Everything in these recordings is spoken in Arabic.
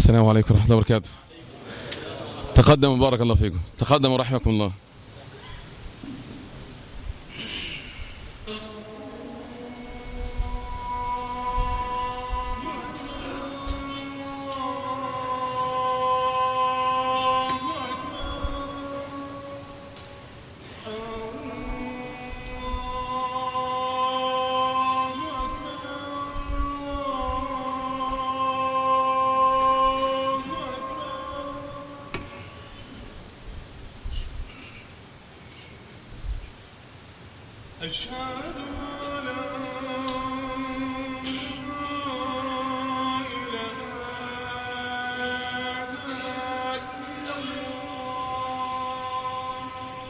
السلام عليكم ورحمة الله وبركاته. تقدموا بارك الله فيكم، تقدموا رحمكم الله. أشهد أن لا إله إلا الله.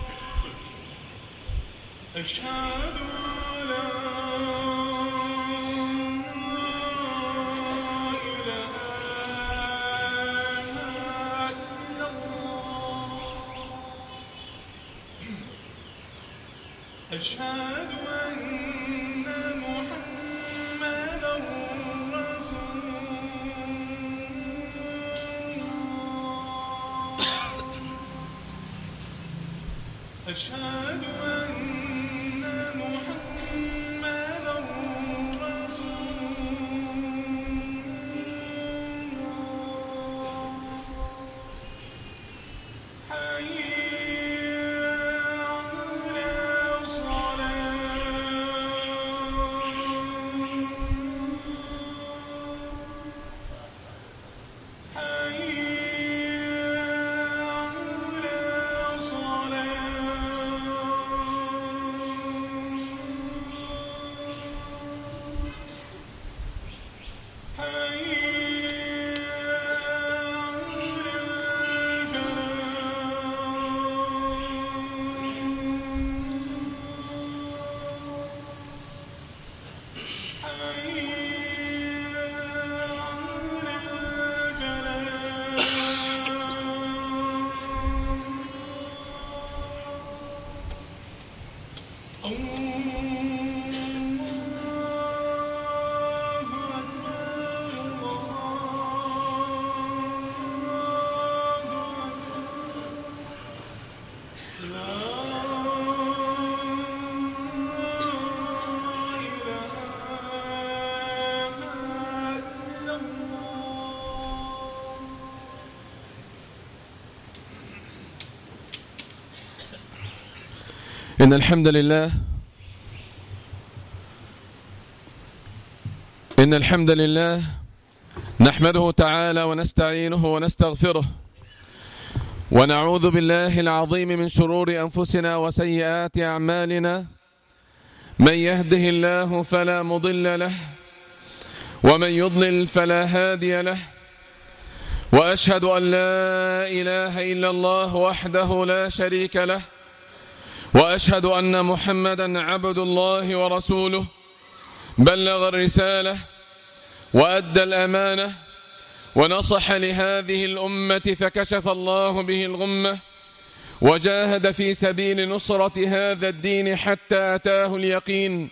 أشهد أن لا إله إلا الله. أشهد أن محمدًا رسول الله. أشهد أن محمدًا رسول الله. حي إن الحمد لله نحمده تعالى ونستعينه ونستغفره، ونعوذ بالله العظيم من شرور أنفسنا وسيئات أعمالنا. من يهده الله فلا مضل له، ومن يضلل فلا هادي له، وأشهد أن لا إله إلا الله وحده لا شريك له، وأشهد أن محمدا عبد الله ورسوله، بلغ الرسالة وأدى الأمانة ونصح لهذه الأمة فكشف الله به الغمة، وجاهد في سبيل نصرة هذا الدين حتى أتاه اليقين.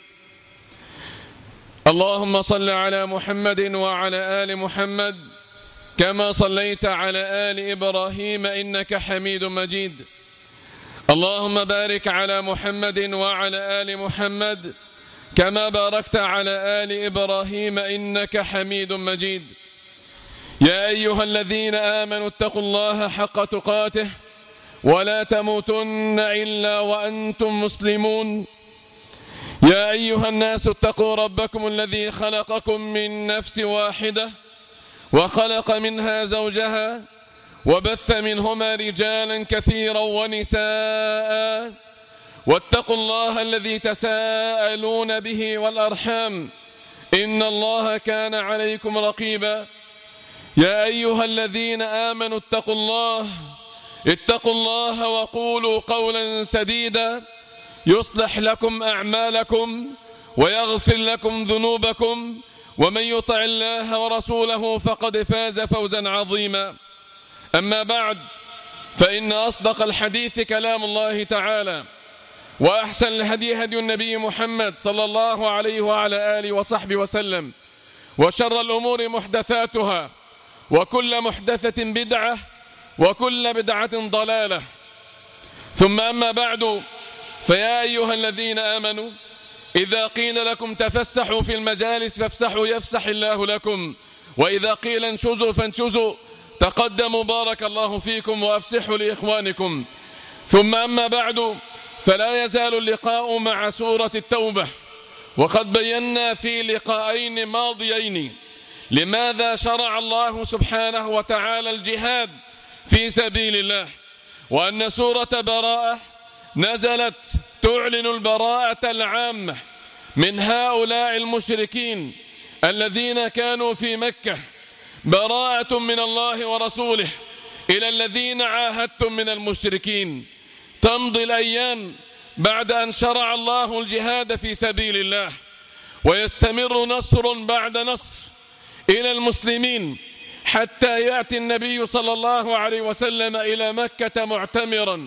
اللهم صل على محمد وعلى آل محمد كما صليت على آل إبراهيم إنك حميد مجيد. اللهم بارك على محمد وعلى آل محمد كما باركت على آل إبراهيم إنك حميد مجيد. يا أيها الذين آمنوا اتقوا الله حق تقاته ولا تموتن إلا وأنتم مسلمون. يا أيها الناس اتقوا ربكم الذي خلقكم من نفس واحدة وخلق منها زوجها وبث منهما رجالا كثيرا ونساء، واتقوا الله الذي تساءلون به والأرحام إن الله كان عليكم رقيبا. يا أيها الذين آمنوا اتقوا الله وقولوا قولا سديدا يصلح لكم أعمالكم ويغفر لكم ذنوبكم، ومن يطع الله ورسوله فقد فاز فوزا عظيما. أما بعد، فإن أصدق الحديث كلام الله تعالى، وأحسن الهدي هدي النبي محمد صلى الله عليه وعلى آله وصحبه وسلم، وشر الأمور محدثاتها، وكل محدثة بدعة وكل بدعة ضلالة. ثم أما بعد، فيا أيها الذين آمنوا إذا قيل لكم تفسحوا في المجالس فافسحوا يفسح الله لكم، وإذا قيل انشزوا فانشزوا تقدموا بارك الله فيكم وأفسحوا لإخوانكم. ثم أما بعد، فلا يزال اللقاء مع سورة التوبة، وقد بينا في لقاءين ماضيين لماذا شرع الله سبحانه وتعالى الجهاد في سبيل الله، وأن سورة براءة نزلت تعلن البراءة العامة من هؤلاء المشركين الذين كانوا في مكة، براءة من الله ورسوله إلى الذين عاهدتم من المشركين. تمضي الأيام بعد أن شرع الله الجهاد في سبيل الله، ويستمر نصر بعد نصر إلى المسلمين، حتى يأتي النبي صلى الله عليه وسلم إلى مكة معتمرا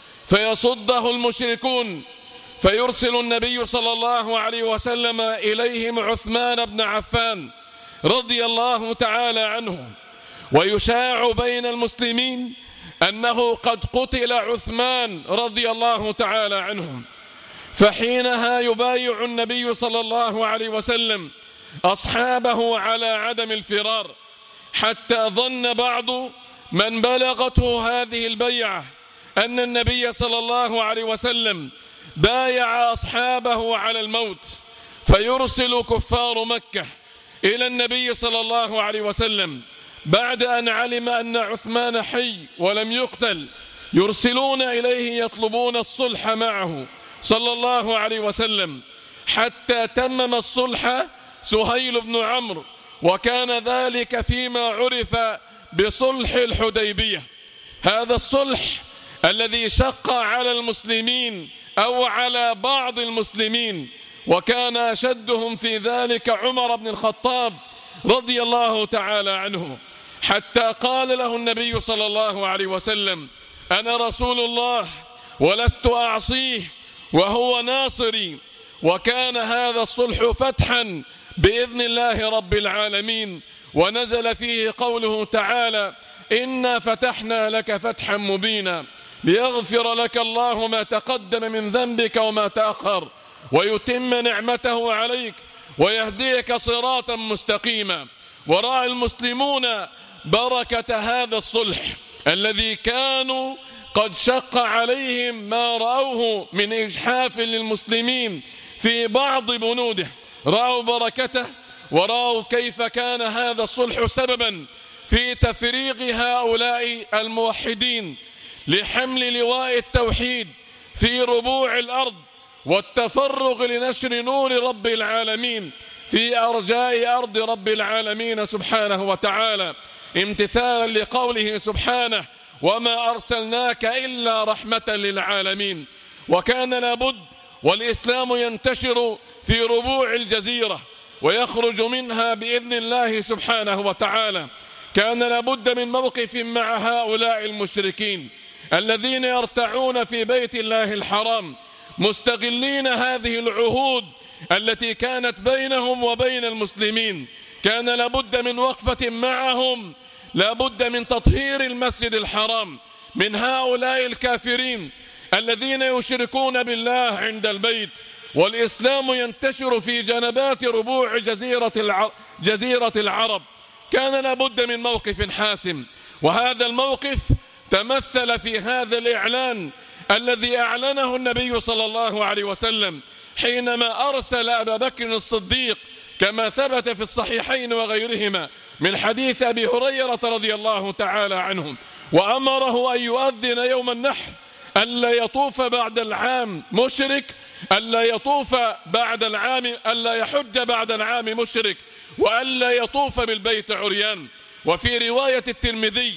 فيصده المشركون، فيرسل النبي صلى الله عليه وسلم إليهم عثمان بن عفان رضي الله تعالى عنه، ويشاع بين المسلمين أنه قد قتل عثمان رضي الله تعالى عنه. فحينها يبايع النبي صلى الله عليه وسلم أصحابه على عدم الفرار، حتى ظن بعض من بلغته هذه البيعة أن النبي صلى الله عليه وسلم بايع أصحابه على الموت، فيرسل كفار مكة إلى النبي صلى الله عليه وسلم بعد أن علم أن عثمان حي ولم يقتل، يرسلون إليه يطلبون الصلح معه صلى الله عليه وسلم، حتى تمم الصلح سهيل بن عمرو، وكان ذلك فيما عرف بصلح الحديبية. هذا الصلح الذي شق على المسلمين أو على بعض المسلمين، وكان أشدهم في ذلك عمر بن الخطاب رضي الله تعالى عنه، حتى قال له النبي صلى الله عليه وسلم: أنا رسول الله ولست أعصيه وهو ناصري. وكان هذا الصلح فتحا بإذن الله رب العالمين، ونزل فيه قوله تعالى: إنا فتحنا لك فتحا مبينا ليغفر لك الله ما تقدم من ذنبك وما تأخر ويتم نعمته عليك ويهديك صراطا مستقيما. ورأى المسلمون بركة هذا الصلح الذي كانوا قد شق عليهم ما رأوه من إجحاف للمسلمين في بعض بنوده، رأوا بركته ورأوا كيف كان هذا الصلح سببا في تفريغ هؤلاء الموحدين لحمل لواء التوحيد في ربوع الأرض، والتفرغ لنشر نور رب العالمين في أرجاء أرض رب العالمين سبحانه وتعالى، امتثالا لقوله سبحانه: وما أرسلناك إلا رحمة للعالمين. وكان لابد والإسلام ينتشر في ربوع الجزيرة ويخرج منها بإذن الله سبحانه وتعالى. كان لابد من موقف مع هؤلاء المشركين الذين يرتعون في بيت الله الحرام، مستغلين هذه العهود التي كانت بينهم وبين المسلمين. كان لابد من وقفة معهم، لابد من تطهير المسجد الحرام من هؤلاء الكافرين الذين يشركون بالله عند البيت، والإسلام ينتشر في جنبات ربوع جزيرة العرب. كان لابد من موقف حاسم، وهذا الموقف تمثل في هذا الإعلان الذي أعلنه النبي صلى الله عليه وسلم حينما أرسل أبا بكر الصديق كما ثبت في الصحيحين وغيرهما من حديث أبي هريرة رضي الله تعالى عنهم، وأمره أن يؤذن يوم النحر ألا يطوف بعد العام مشرك، ألا يطوف بعد العام، ألا يحج بعد العام مشرك، وألا يطوف بالبيت عريان. وفي رواية الترمذي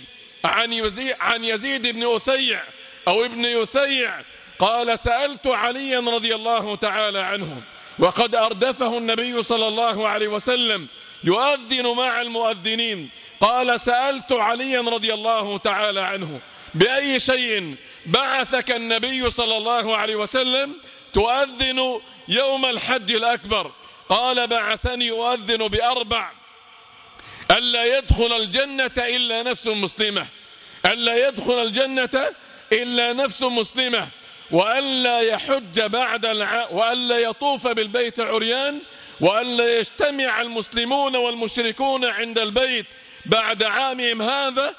عن يزيد بن أثيع أو ابن يثيع قال: سألت عليا رضي الله تعالى عنه وقد أردفه النبي صلى الله عليه وسلم يؤذن مع المؤذنين، قال: سألت عليا رضي الله تعالى عنه بأي شيء بعثك النبي صلى الله عليه وسلم تؤذن يوم الحج الأكبر؟ قال: بعثني أؤذن بأربع: ألا يدخل الجنة إلا نفس مسلمة، ألا يدخل الجنة إلا نفس مسلمة، وألا يحج وألا يطوف بالبيت عريان، وألا يجتمع المسلمون والمشركون عند البيت بعد عامهم هذا،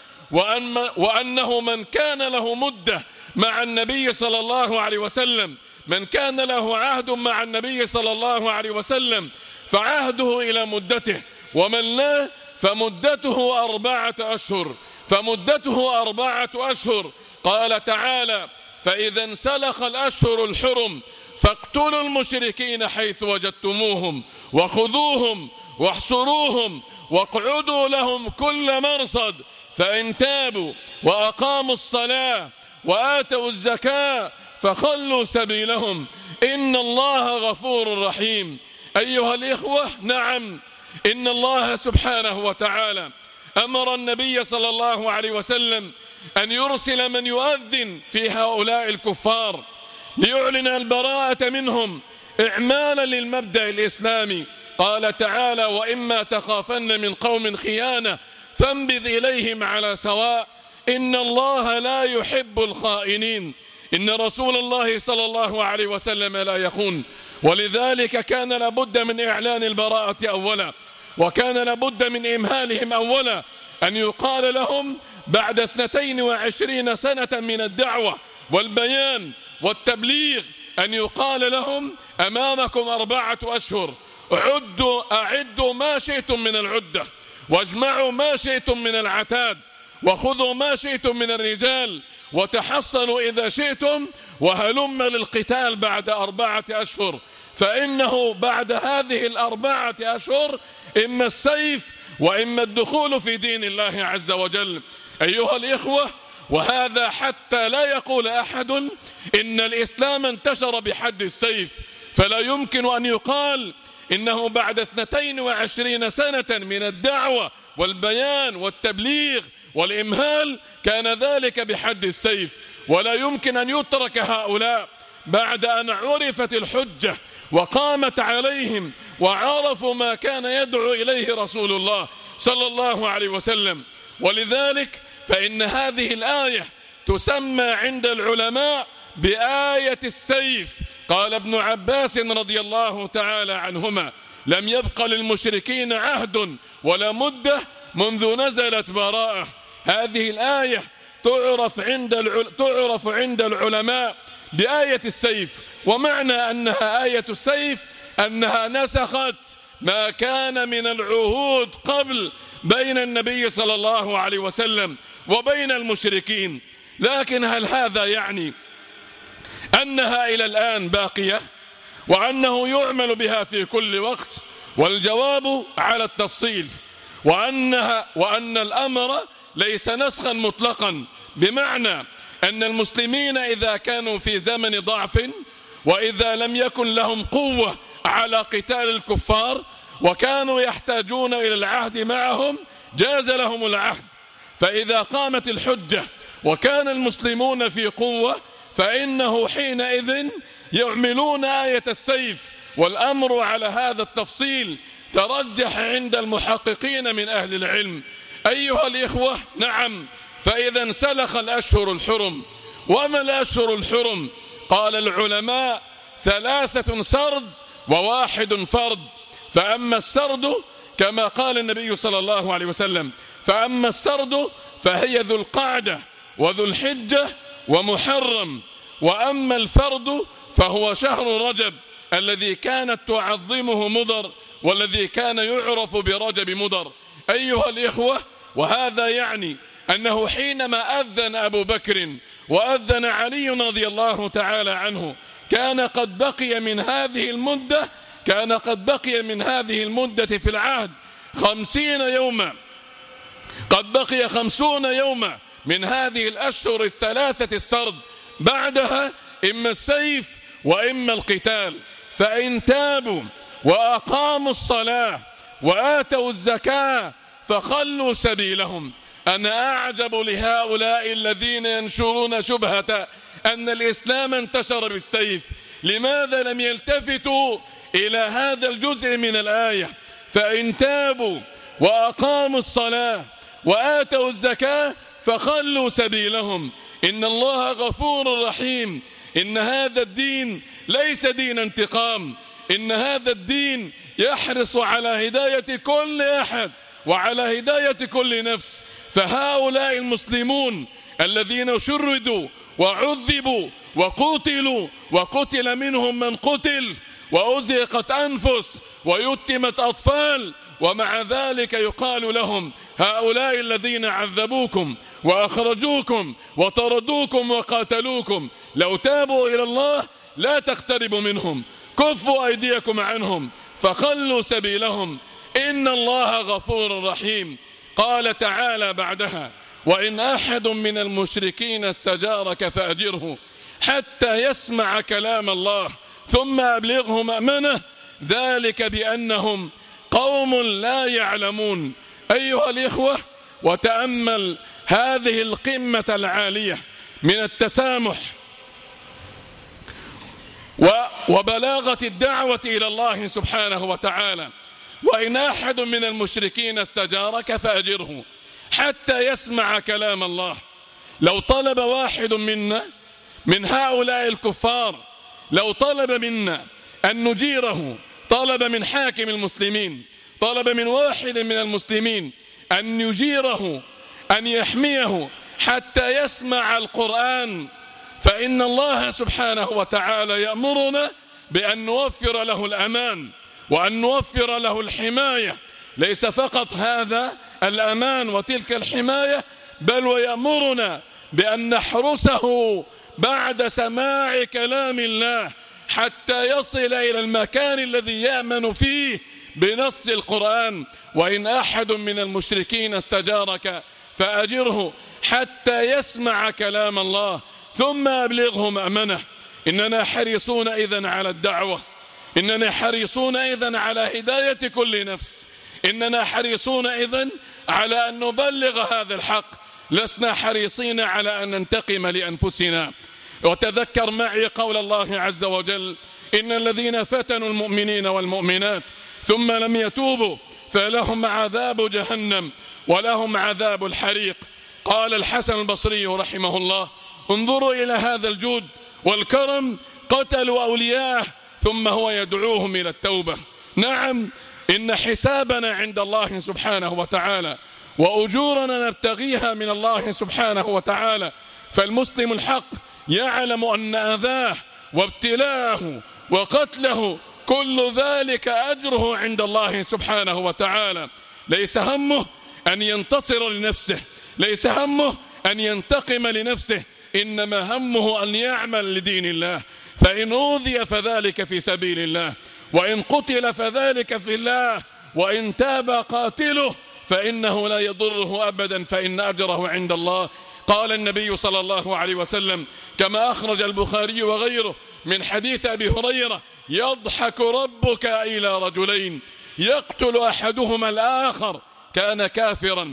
وأنه من كان له مدة مع النبي صلى الله عليه وسلم، من كان له عهد مع النبي صلى الله عليه وسلم فعهده إلى مدته، ومن لا فمدته 4 أشهر، فمدته 4 أشهر. قال تعالى: فإذا انسلخ الأشهر الحرم فاقتلوا المشركين حيث وجدتموهم وخذوهم واحصروهم واقعدوا لهم كل مرصد، فإن تابوا وأقاموا الصلاة وآتوا الزكاة فخلوا سبيلهم إن الله غفور رحيم. أيها الإخوة، نعم، إن الله سبحانه وتعالى أمر النبي صلى الله عليه وسلم أن يرسل من يؤذن في هؤلاء الكفار ليعلن البراءة منهم إعمالا للمبدأ الإسلامي. قال تعالى: وإما تخافن من قوم خيانة فانبذ إليهم على سواء إن الله لا يحب الخائنين. إن رسول الله صلى الله عليه وسلم لا يخون، ولذلك كان لابد من إعلان البراءة أولا، وكان لابد من إمهالهم أولا، أن يقال لهم بعد 22 سنة من الدعوة والبيان والتبليغ، أن يقال لهم: أمامكم 4 أشهر، أعدوا ما شئتم من العدة، واجمعوا ما شئتم من العتاد، وخذوا ما شئتم من الرجال، وتحصنوا إذا شئتم، وهلم للقتال بعد 4 أشهر، فإنه بعد هذه 4 أشهر إما السيف وإما الدخول في دين الله عز وجل. أيها الإخوة، وهذا حتى لا يقول أحد إن الإسلام انتشر بحد السيف، فلا يمكن أن يقال إنه بعد 22 سنة من الدعوة والبيان والتبليغ والإمهال كان ذلك بحد السيف، ولا يمكن أن يترك هؤلاء بعد أن عرفت الحجة وقامت عليهم وعرفوا ما كان يدعو إليه رسول الله صلى الله عليه وسلم. ولذلك فإن هذه الآية تسمى عند العلماء بآية السيف. قال ابن عباس رضي الله تعالى عنهما: لم يبق للمشركين عهد ولا مدة منذ نزلت براءة. هذه الآية تعرف عند العلماء بآية السيف، ومعنى أنها آية السيف أنها نسخت ما كان من العهود قبل بين النبي صلى الله عليه وسلم وبين المشركين. لكن هل هذا يعني أنها إلى الآن باقية وأنه يعمل بها في كل وقت؟ والجواب على التفصيل، وأن الأمر ليس نسخا مطلقا، بمعنى أن المسلمين إذا كانوا في زمن ضعف وإذا لم يكن لهم قوة على قتال الكفار وكانوا يحتاجون إلى العهد معهم جاز لهم العهد، فإذا قامت الحجة وكان المسلمون في قوة فإنه حينئذ يعملون آية السيف. والأمر على هذا التفصيل ترجح عند المحققين من أهل العلم. أيها الإخوة، نعم، فإذا انسلخ الأشهر الحرم. وما الأشهر الحرم؟ قال العلماء: 3 سرد و1 فرد. فأما السرد كما قال النبي صلى الله عليه وسلم: فأما السرد فهي ذو القعدة وذو الحجة ومحرم، وأما الفرد فهو شهر رجب الذي كانت تعظمه مضر، والذي كان يعرف برجب مضر. أيها الإخوة، وهذا يعني أنه حينما أذن أبو بكر وأذن علي رضي الله تعالى عنه كان قد بقي من هذه المدة في العهد 50 يوما، قد بقي 50 يوما من هذه الأشهر 3 السرد، بعدها إما السيف وإما القتال. فإن تابوا وأقاموا الصلاة وآتوا الزكاة فخلوا سبيلهم. أنا أعجب لهؤلاء الذين ينشرون شبهة أن الإسلام انتشر بالسيف، لماذا لم يلتفتوا إلى هذا الجزء من الآية؟ فإن تابوا وأقاموا الصلاة وآتوا الزكاة فخلوا سبيلهم إن الله غفور رحيم. إن هذا الدين ليس دين انتقام، إن هذا الدين يحرص على هداية كل أحد وعلى هداية كل نفس. فهؤلاء المسلمون الذين شردوا وعذبوا وقتلوا وقتل منهم من قتل وأزهقت أنفس ويتمت أطفال، ومع ذلك يقال لهم هؤلاء الذين عذبوكم وأخرجوكم وطردوكم وقاتلوكم لو تابوا إلى الله لا تقتربوا منهم، كفوا أيديكم عنهم فخلوا سبيلهم إن الله غفور رحيم. قال تعالى بعدها: وإن أحد من المشركين استجارك فأجره حتى يسمع كلام الله ثم أبلغه مأمنه ذلك بأنهم قوم لا يعلمون. أيها الإخوة، وتأمل هذه القمة العالية من التسامح وبلاغة الدعوة إلى الله سبحانه وتعالى. وإن أحد من المشركين استجارك فأجره حتى يسمع كلام الله. لو طلب واحد منا من هؤلاء الكفار، لو طلب منا أن نجيره، طلب من حاكم المسلمين، طلب من واحد من المسلمين أن يجيره، أن يحميه حتى يسمع القرآن، فإن الله سبحانه وتعالى يأمرنا بأن نوفر له الأمان وأن نوفر له الحماية. ليس فقط هذا الأمان وتلك الحماية، بل ويأمرنا بأن نحرسه بعد سماع كلام الله حتى يصل إلى المكان الذي يأمن فيه بنص القرآن. وإن أحد من المشركين استجارك فأجره حتى يسمع كلام الله ثم أبلغه مأمنه. إننا حريصون إذن على الدعوة، إننا حريصون إذن على هداية كل نفس، إننا حريصون إذن على أن نبلغ هذا الحق، لسنا حريصين على أن ننتقم لأنفسنا. وتذكر معي قول الله عز وجل: إن الذين فتنوا المؤمنين والمؤمنات ثم لم يتوبوا فلهم عذاب جهنم ولهم عذاب الحريق. قال الحسن البصري رحمه الله: انظروا إلى هذا الجود والكرم، قتلوا أولياءه ثم هو يدعوهم إلى التوبة. نعم، إن حسابنا عند الله سبحانه وتعالى وأجورنا نبتغيها من الله سبحانه وتعالى. فالمسلم الحق يعلم أن أذاه وابتلاءه وقتله كل ذلك أجره عند الله سبحانه وتعالى. ليس همه أن ينتصر لنفسه، ليس همه أن ينتقم لنفسه، إنما همه أن يعمل لدين الله. فإن أوذي فذلك في سبيل الله، وإن قتل فذلك في الله، وإن تاب قاتله فإنه لا يضره أبدا، فإن أجره عند الله. قال النبي صلى الله عليه وسلم كما أخرج البخاري وغيره من حديث أبي هريرة: يضحك ربك إلى رجلين يقتل أحدهما الآخر كان كافرا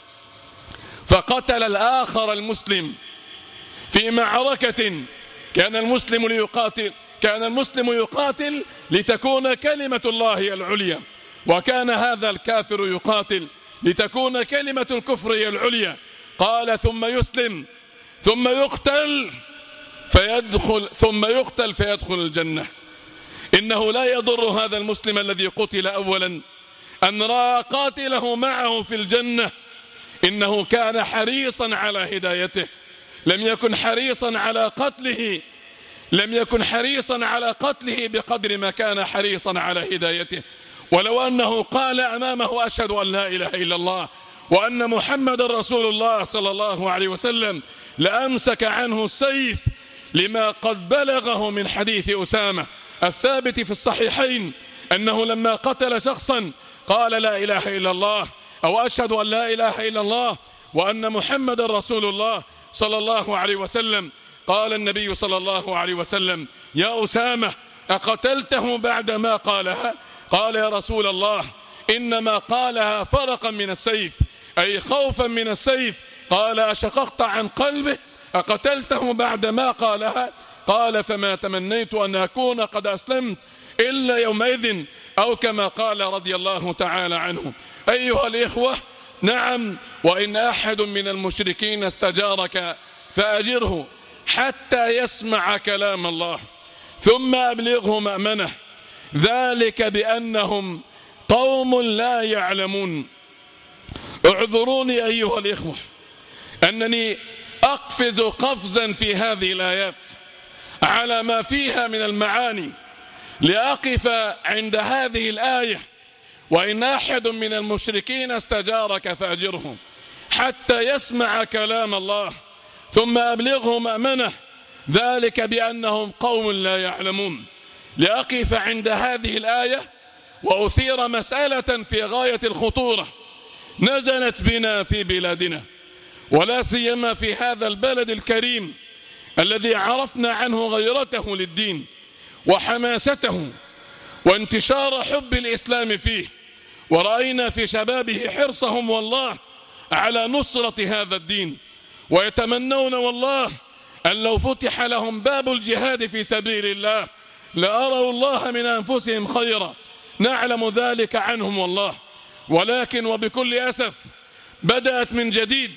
فقتل الآخر المسلم في معركة كان المسلم يقاتل لتكون كلمة الله العليا، وكان هذا الكافر يقاتل لتكون كلمة الكفر هي العليا. قال: ثم يسلم ثم يقتل فيدخل الجنة. إنه لا يضر هذا المسلم الذي قتل أولا أن رأى قاتله معه في الجنة، إنه كان حريصا على هدايته، لم يكن حريصا على قتله بقدر ما كان حريصا على هدايته. ولو أنه قال أمامه: أشهد أن لا إله إلا الله وأن محمد رسول الله صلى الله عليه وسلم، لأمسك عنه السيف، لما قد بلغه من حديث أسامة الثابت في الصحيحين أنه لما قتل شخصا قال: لا إله إلا الله، أو أشهد أن لا إله إلا الله وأن محمد رسول الله صلى الله عليه وسلم. قال النبي صلى الله عليه وسلم: يا أسامة، أقتلته بعد ما قالها؟ قال: يا رسول الله، إنما قالها فرقا من السيف، أي خوفا من السيف. قال: أشققت عن قلبه؟ أقتلته بعد ما قالها؟ قال: فما تمنيت أن أكون قد أسلمت إلا يومئذ أو كما قال رضي الله تعالى عنه. أيها الإخوة، نعم، وإن أحد من المشركين استجارك فأجره حتى يسمع كلام الله ثم أبلغه مأمنه، ذلك بأنهم قوم لا يعلمون. اعذروني أيها الإخوة أنني أقفز قفزا في هذه الآيات على ما فيها من المعاني لأقف عند هذه الآية: وإن أحد من المشركين استجارك فأجره حتى يسمع كلام الله ثم أبلغه مأمنه، ذلك بأنهم قوم لا يعلمون. لأقف عند هذه الآية وأثير مسألة في غاية الخطورة نزلت بنا في بلادنا، ولا سيما في هذا البلد الكريم الذي عرفنا عنه غيرته للدين وحماسته وانتشار حب الإسلام فيه، ورأينا في شبابه حرصهم والله على نصرة هذا الدين، ويتمنون والله أن لو فتح لهم باب الجهاد في سبيل الله لأروا الله من أنفسهم خيرا، نعلم ذلك عنهم والله. ولكن وبكل أسف بدأت من جديد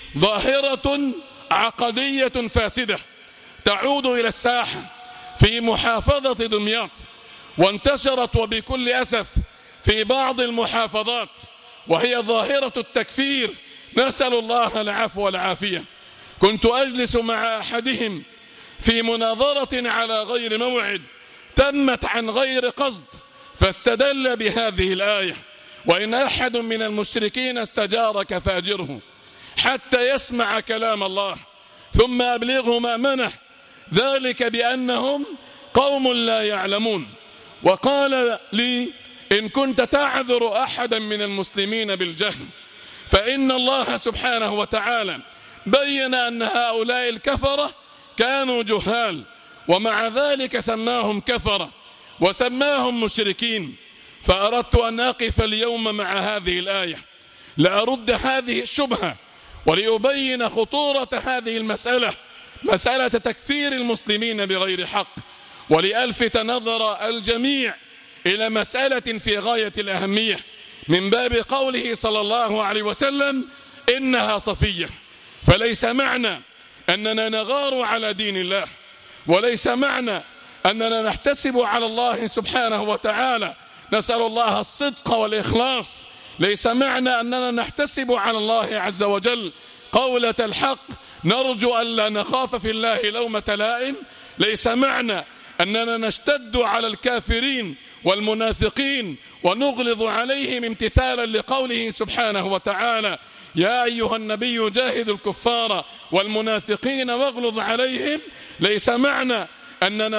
ظاهرة عقدية فاسدة تعود إلى الساحة في محافظة دمياط، وانتشرت وبكل أسف في بعض المحافظات، وهي ظاهرة التكفير، نسأل الله العفو والعافية. كنت أجلس مع أحدهم في مناظرة على غير موعد تمت عن غير قصد، فاستدل بهذه الآية: وإن أحد من المشركين استجارك فأجره حتى يسمع كلام الله ثم أبلغه مأمنه، ذلك بأنهم قوم لا يعلمون. وقال لي: إن كنت تعذر أحدا من المسلمين بالجهل فإن الله سبحانه وتعالى بين أن هؤلاء الكفرة كانوا جهال، ومع ذلك سماهم كفرة وسماهم مشركين. فأردت أن أقف اليوم مع هذه الآية لأرد هذه الشبهة ولأبين خطورة هذه المسألة، مسألة تكفير المسلمين بغير حق، ولألفت نظر الجميع إلى مسألة في غاية الأهمية من باب قوله صلى الله عليه وسلم: إنها صفية. فليس معنى أننا نغار على دين الله، وليس معنى أننا نحتسب على الله سبحانه وتعالى، نسأل الله الصدق والإخلاص، ليس معنى أننا نحتسب على الله عز وجل قولة الحق نرجو ألا نخاف في الله لومة لائم، ليس معنى أننا نشتد على الكافرين والمنافقين ونغلظ عليهم امتثالا لقوله سبحانه وتعالى: يا أيها النبي جاهد الكفار والمنافقين واغلظ عليهم. ليس معنى أننا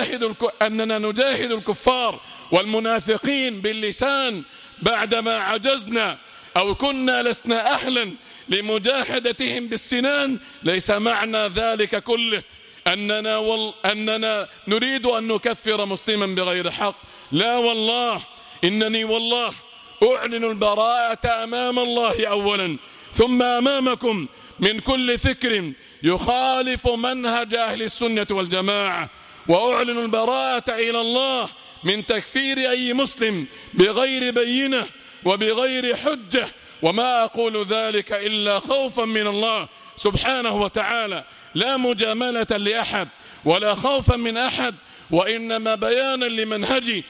نجاهد الكفار والمنافقين باللسان بعدما عجزنا أو كنا لسنا أهلا لمجاهدتهم بالسنان، ليس معنى ذلك كله أننا نريد أن نكفر مسلما بغير حق، لا والله، إنني والله أعلن البراءة أمام الله أولا ثم أمامكم من كل فكر يخالف منهج أهل السنة والجماعة، وأعلن البراءة إلى الله من تكفير أي مسلم بغير بينة وبغير حجة، وما أقول ذلك إلا خوفا من الله سبحانه وتعالى، لا مجاملة لأحد ولا خوفا من أحد، وإنما بيانا لمنهجي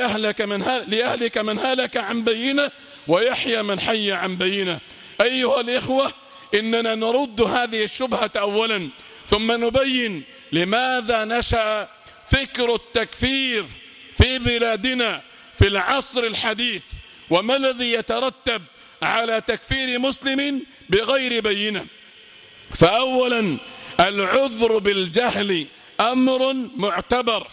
ليهلك من هلك عن بينة ويحيى من حي عن بينة. أيها الإخوة، إننا نرد هذه الشبهة أولا ثم نبين لماذا نشأ فكر التكفير في بلادنا في العصر الحديث، وما الذي يترتب على تكفير مسلم بغير بينة. فأولا، العذر بالجهل أمر معتبر،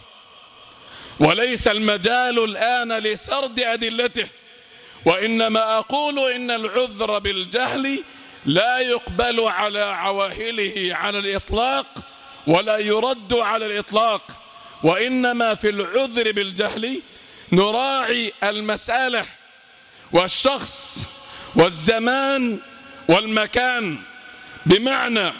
وليس المجال الآن لسرد أدلته، وإنما أقول إن العذر بالجهل لا يقبل على عواهله على الإطلاق ولا يرد على الإطلاق، وإنما في العذر بالجهل نراعي المسألة والشخص والزمان والمكان، بمعنى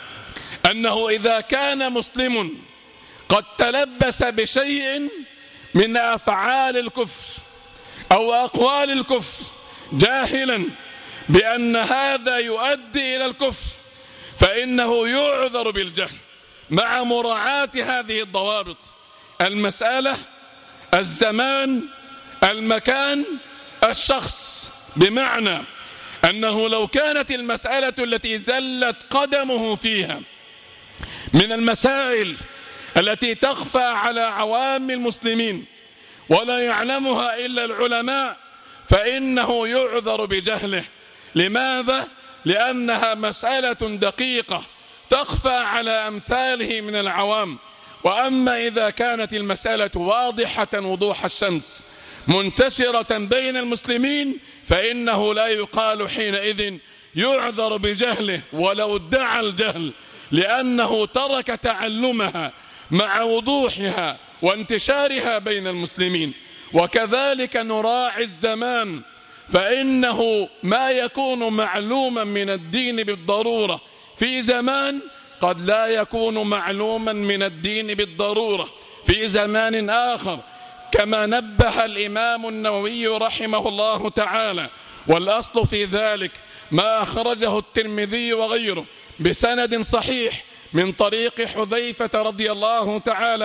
أنه إذا كان مسلم قد تلبس بشيء من أفعال الكفر أو أقوال الكفر جاهلا بأن هذا يؤدي إلى الكفر فإنه يعذر بالجهل مع مراعاة هذه الضوابط: المسألة، الزمان، المكان، الشخص. بمعنى أنه لو كانت المسألة التي زلت قدمه فيها من المسائل التي تخفى على عوام المسلمين ولا يعلمها إلا العلماء فإنه يعذر بجهله. لماذا؟ لأنها مسألة دقيقة تخفى على أمثاله من العوام. وأما إذا كانت المسألة واضحة وضوح الشمس منتشرة بين المسلمين فإنه لا يقال حينئذ يعذر بجهله ولو ادعى الجهل، لأنه ترك تعلمها مع وضوحها وانتشارها بين المسلمين. وكذلك نراعي الزمان، فإنه ما يكون معلوما من الدين بالضرورة في زمان قد لا يكون معلوما من الدين بالضرورة في زمان آخر، كما نبه الإمام النووي رحمه الله تعالى. والأصل في ذلك ما أخرجه الترمذي وغيره بسند صحيح من طريق حذيفة رضي الله تعالى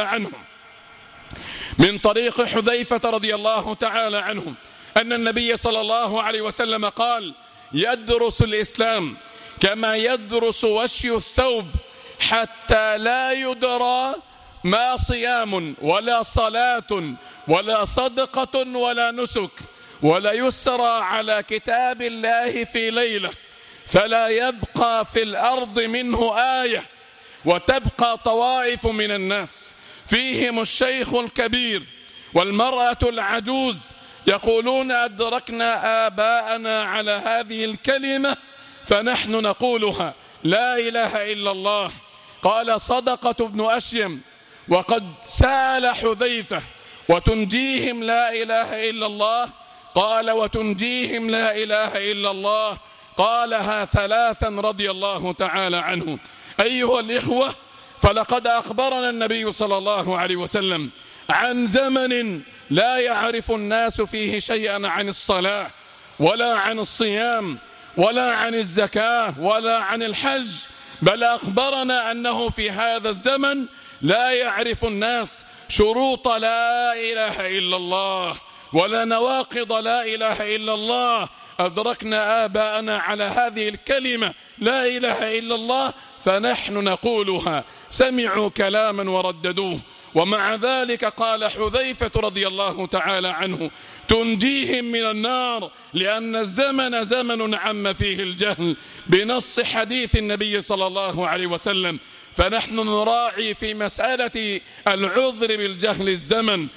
عنه أن النبي صلى الله عليه وسلم قال: يدرس الإسلام كما يدرس وشي الثوب حتى لا يدرى ما صيام ولا صلاة ولا صدقة ولا نسك ولا يسرى على كتاب الله في ليلة فلا يبقى في الأرض منه آية، وتبقى طوائف من الناس فيهم الشيخ الكبير والمرأة العجوز يقولون: أدركنا آباءنا على هذه الكلمة فنحن نقولها لا إله إلا الله. قال صدقة بن أشيم: وقد سأل حذيفة: وتنجيهم لا إله إلا الله؟ قال: وتنجيهم لا إله إلا الله. قالها ثلاثا رضي الله تعالى عنه. أيها الإخوة، فلقد أخبرنا النبي صلى الله عليه وسلم عن زمن لا يعرف الناس فيه شيئا عن الصلاة ولا عن الصيام ولا عن الزكاة ولا عن الحج، بل أخبرنا أنه في هذا الزمن لا يعرف الناس شروط لا إله إلا الله ولا نواقض لا إله إلا الله. أدركنا آباءنا على هذه الكلمة لا إله إلا الله فنحن نقولها. سمعوا كلاما ورددوه. ومع ذلك قال حذيفة رضي الله تعالى عنه: تنجيهم من النار، لأن الزمن زمن عم فيه الجهل بنص حديث النبي صلى الله عليه وسلم. فنحن نراعي في مسألة العذر بالجهل الزمن،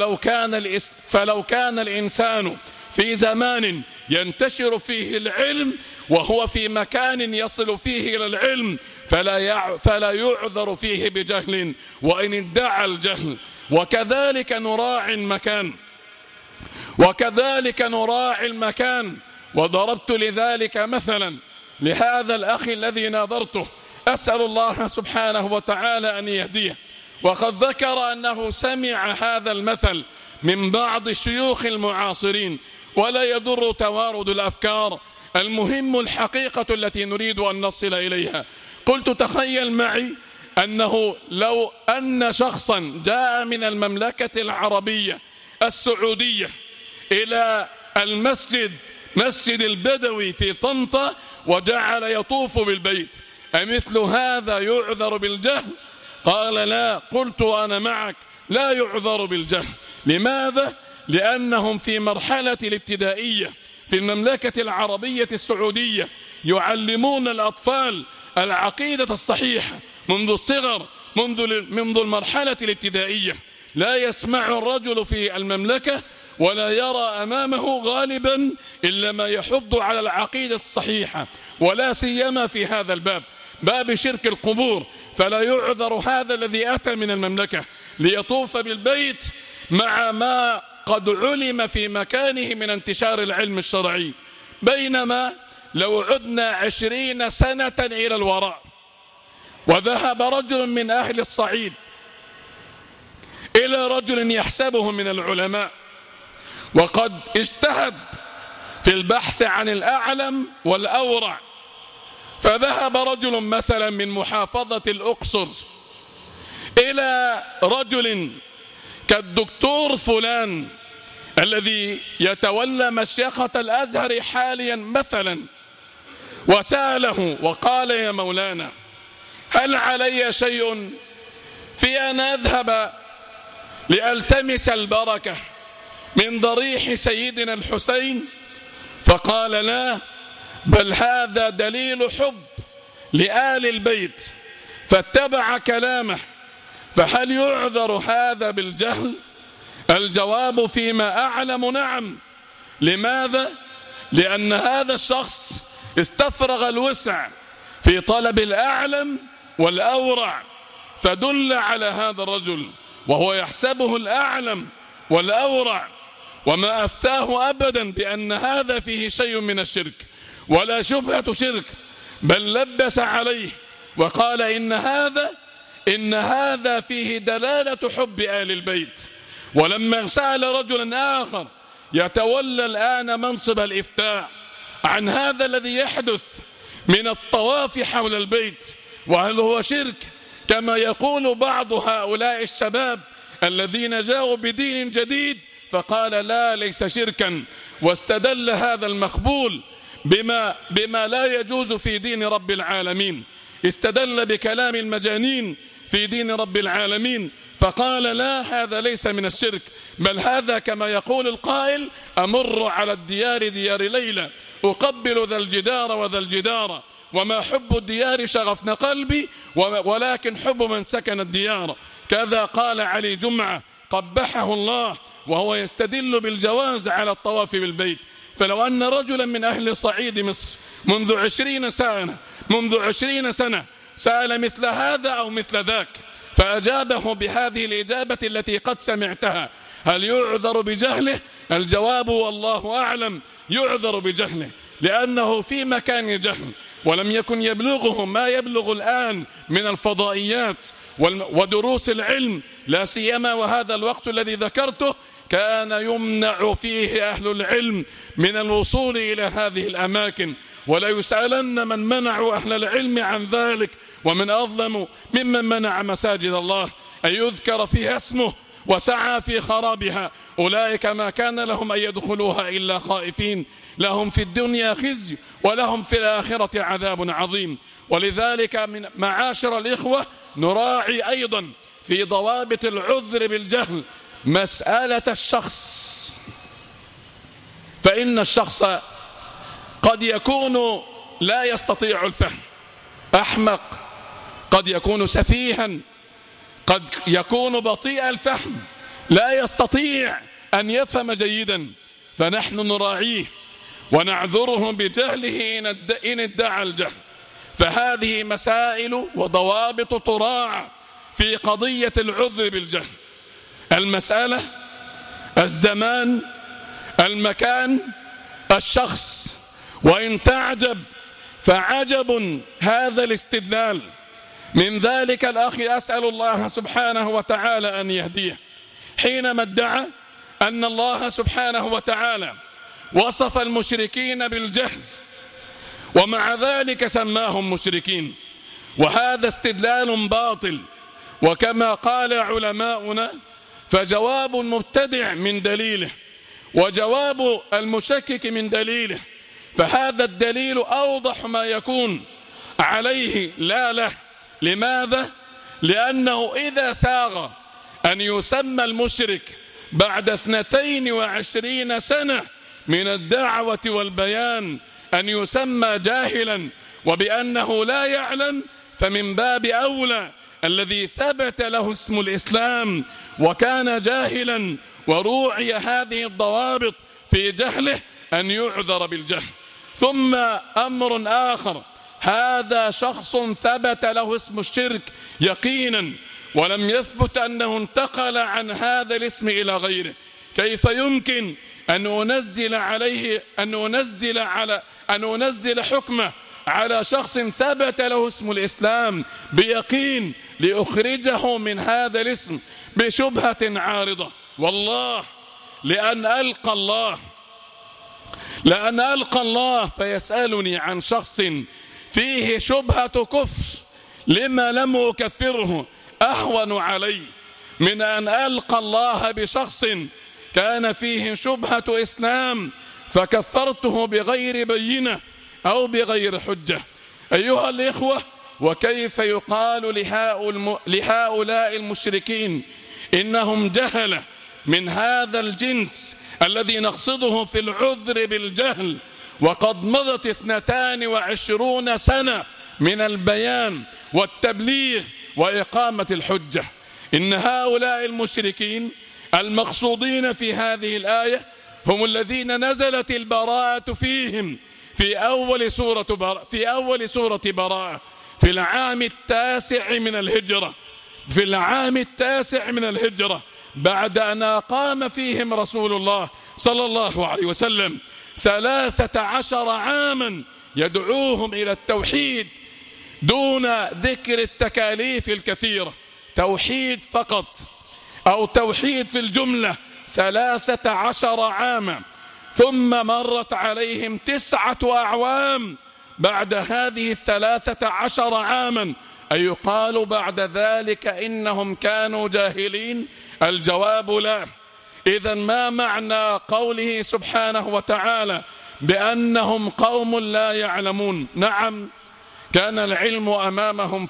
فلو كان الإنسان في زمان ينتشر فيه العلم وهو في مكان يصل فيه إلى العلم فلا يعذر فيه بجهل وإن ادعى الجهل. وكذلك نراعي المكان. وضربت لذلك مثلا لهذا الأخ الذي ناظرته، أسأل الله سبحانه وتعالى أن يهديه. وقد ذكر أنه سمع هذا المثل من بعض الشيوخ المعاصرين، ولا يضر توارد الأفكار، المهم الحقيقة التي نريد أن نصل إليها. قلت: تخيل معي أنه لو أن شخصا جاء من المملكة العربية السعودية إلى مسجد البدوي في طنطا وجعل يطوف بالبيت، أمثل هذا يعذر بالجهل؟ قال: لا. قلت: أنا معك، لا يعذر بالجهل. لماذا؟ لأنهم في مرحلة الابتدائية في المملكة العربية السعودية يعلمون الأطفال العقيدة الصحيحة منذ الصغر، منذ المرحلة الابتدائية. لا يسمع الرجل في المملكة ولا يرى أمامه غالبا إلا ما يحض على العقيدة الصحيحة، ولا سيما في هذا الباب، باب شرك القبور. فلا يعذر هذا الذي أتى من المملكة ليطوف بالبيت مع ما قد علم في مكانه من انتشار العلم الشرعي. بينما لو عدنا 20 سنة إلى الوراء وذهب رجل من أهل الصعيد إلى رجل يحسبه من العلماء وقد اجتهد في البحث عن الأعلم والأورع، فذهب رجل مثلا من محافظة الأقصر إلى رجل كالدكتور فلان الذي يتولى مشيخة الأزهر حاليا مثلا، وسأله وقال: يا مولانا، هل علي شيء في أن أذهب لألتمس البركة من ضريح سيدنا الحسين؟ فقال: لا، بل هذا دليل حب لآل البيت، فاتبع كلامه. فهل يعذر هذا بالجهل؟ الجواب فيما أعلم نعم. لماذا؟ لأن هذا الشخص استفرغ الوسع في طلب الأعلم والأورع، فدل على هذا الرجل وهو يحسبه الأعلم والأورع، وما أفتاه أبدا بأن هذا فيه شيء من الشرك ولا شبهة شرك، بل لبس عليه وقال: إن هذا فيه دلالة حب آل البيت. ولما سأل رجلا آخر يتولى الآن منصب الإفتاء عن هذا الذي يحدث من الطواف حول البيت، وهل هو شرك كما يقول بعض هؤلاء الشباب الذين جاءوا بدين جديد، فقال: لا، ليس شركا. واستدل هذا المخبول بما لا يجوز في دين رب العالمين، استدل بكلام المجانين في دين رب العالمين، فقال: لا، هذا ليس من الشرك، بل هذا كما يقول القائل: أمر على الديار ديار ليلى أقبل ذا الجدار وذا الجدار، وما حب الديار شغفنا قلبي ولكن حب من سكن الديار. كذا قال علي جمعة قبحه الله وهو يستدل بالجواز على الطواف بالبيت. فلو أن رجلا من أهل صعيد مصر منذ 20 سنة سأل مثل هذا أو مثل ذاك فأجابه بهذه الإجابة التي قد سمعتها، هل يعذر بجهله؟ الجواب والله أعلم يعذر بجهله، لأنه في مكان جهل ولم يكن يبلغه ما يبلغ الآن من الفضائيات ودروس العلم، لا سيما وهذا الوقت الذي ذكرته كان يمنع فيه أهل العلم من الوصول إلى هذه الأماكن، ولا يسألن من منعوا أهل العلم عن ذلك، ومن أظلم ممن منع مساجد الله أن يذكر فيها اسمه وسعى في خرابها. أولئك ما كان لهم أن يدخلوها إلا خائفين، لهم في الدنيا خزي ولهم في الآخرة عذاب عظيم. ولذلك من معاشر الإخوة نراعي أيضا في ضوابط العذر بالجهل مسألة الشخص، فإن الشخص قد يكون لا يستطيع الفهم، أحمق، قد يكون سفيها، قد يكون بطيء الفهم، لا يستطيع أن يفهم جيدا، فنحن نراعيه ونعذره بجهله إن ادعى الجهل. فهذه مسائل وضوابط تراعى في قضية العذر بالجهل: المسألة، الزمان، المكان، الشخص. وإن تعجب فعجب هذا الاستدلال. من ذلك الأخ أسأل الله سبحانه وتعالى أن يهديه، حينما ادعى أن الله سبحانه وتعالى وصف المشركين بالجهل ومع ذلك سماهم مشركين، وهذا استدلال باطل. وكما قال علماؤنا: فجواب المبتدع من دليله وجواب المشكك من دليله، فهذا الدليل أوضح ما يكون عليه لا له. لماذا؟ لأنه إذا ساغ أن يسمى المشرك بعد 22 سنة من الدعوة والبيان أن يسمى جاهلا وبأنه لا يعلم، فمن باب أولى الذي ثبت له اسم الإسلام وكان جاهلا وروعي هذه الضوابط في جهله أن يعذر بالجهل. ثم أمر آخر: هذا شخص ثبت له اسم الشرك يقينا ولم يثبت أنه انتقل عن هذا الاسم إلى غيره، كيف يمكن أن أنزل حكمه على شخص ثبت له اسم الإسلام بيقين لأخرجه من هذا الاسم بشبهة عارضة. والله لأن ألقى الله فيسألني عن شخص فيه شبهة كفر لما لم أكفره أهون علي من أن ألقى الله بشخص كان فيه شبهة إسلام فكفرته بغير بينة أو بغير حجة. أيها الإخوة، وكيف يقال لهؤلاء المشركين إنهم جهلة من هذا الجنس الذي نقصده في العذر بالجهل، وقد مضت 22 سنة من البيان والتبليغ وإقامة الحجة. إن هؤلاء المشركين المقصودين في هذه الآية هم الذين نزلت البراءة فيهم في أول سورة براءة في العام 9 من الهجرة، بعد أن أقام فيهم رسول الله صلى الله عليه وسلم 13 عاما يدعوهم إلى التوحيد دون ذكر التكاليف الكثيرة، توحيد فقط أو توحيد في الجملة 13 عاما. ثم مرت عليهم 9 أعوام بعد هذه 13 عاما، أي يقال بعد ذلك إنهم كانوا جاهلين؟ الجواب لا. إذن ما معنى قوله سبحانه وتعالى بأنهم قوم لا يعلمون؟ نعم، كان العلم أمامهم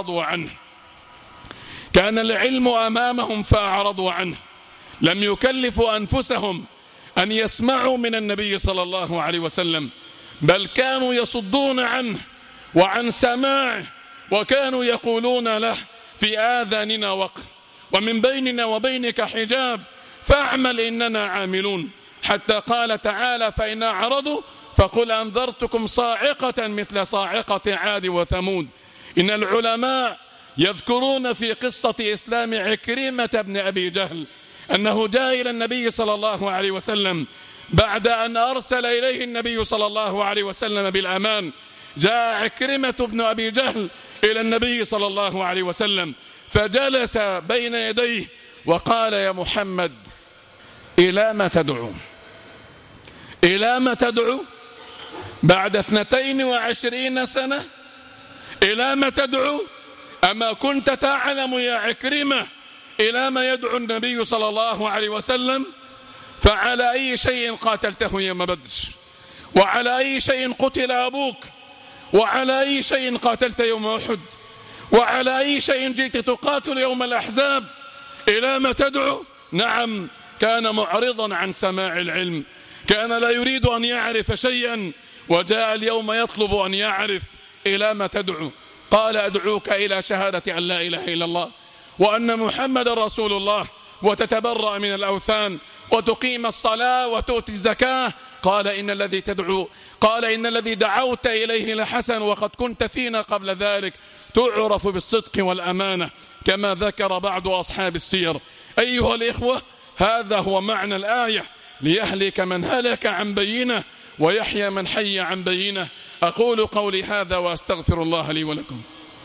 فأعرضوا عنه. لم يكلفوا أنفسهم أن يسمعوا من النبي صلى الله عليه وسلم، بل كانوا يصدون عنه وعن سماعه، وكانوا يقولون له في آذاننا وقر ومن بيننا وبينك حجاب فاعمل إننا عاملون، حتى قال تعالى فإن أعرضوا فقل أنذرتكم صاعقة مثل صاعقة عاد وثمود. إن العلماء يذكرون في قصة إسلام عكرمة بن أبي جهل أنه جاء إلى النبي صلى الله عليه وسلم بعد أن أرسل إليه النبي صلى الله عليه وسلم بالأمان. جاء عكرمة بن أبي جهل إلى النبي صلى الله عليه وسلم فجلس بين يديه وقال يا محمد إلى ما تدعو بعد 22 سنة؟ إلى ما تدعو؟ أما كنت تعلم يا عكرمة إلى ما يدعو النبي صلى الله عليه وسلم؟ فعلى أي شيء قاتلته يوم بدر؟ وعلى أي شيء قتل أبوك؟ وعلى أي شيء قاتلت يوم أحد؟ وعلى أي شيء جئت تقاتل يوم الأحزاب؟ إلى ما تدعو؟ نعم، كان معرضا عن سماع العلم، كان لا يريد أن يعرف شيئا، وجاء اليوم يطلب أن يعرف. إلى ما تدعو؟ قال أدعوك إلى شهادة أن لا إله إلا الله وأن محمد رسول الله، وتتبرأ من الأوثان وتقيم الصلاة وتؤتي الزكاة. قال إن الذي دعوت إليه لحسن، وقد كنت فينا قبل ذلك تعرف بالصدق والأمانة، كما ذكر بعض أصحاب السير. أيها الإخوة، هذا هو معنى الآية: ليهلك من هلك عن بينة ويحيى من حي عن بينة. أقول قولي هذا وأستغفر الله لي ولكم.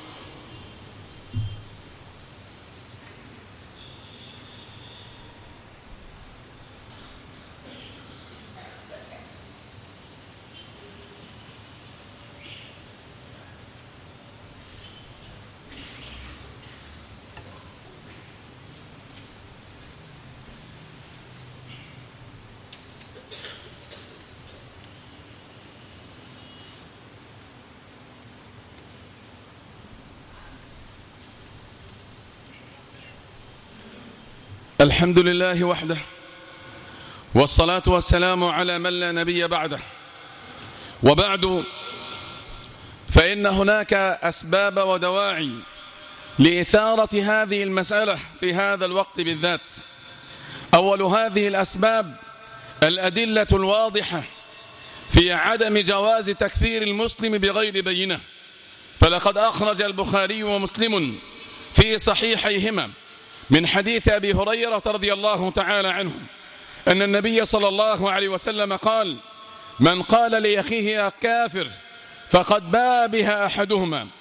الحمد لله وحده، والصلاة والسلام على من لا نبي بعده. وبعد، فإن هناك أسباب ودواعي لإثارة هذه المسألة في هذا الوقت بالذات. أول هذه الأسباب الأدلة الواضحة في عدم جواز تكفير المسلم بغير بينة. فلقد أخرج البخاري ومسلم في صحيحيهما من حديث أبي هريرة رضي الله تعالى عنه أن النبي صلى الله عليه وسلم قال: من قال لأخيه يا كافر فقد باء بها أحدهما،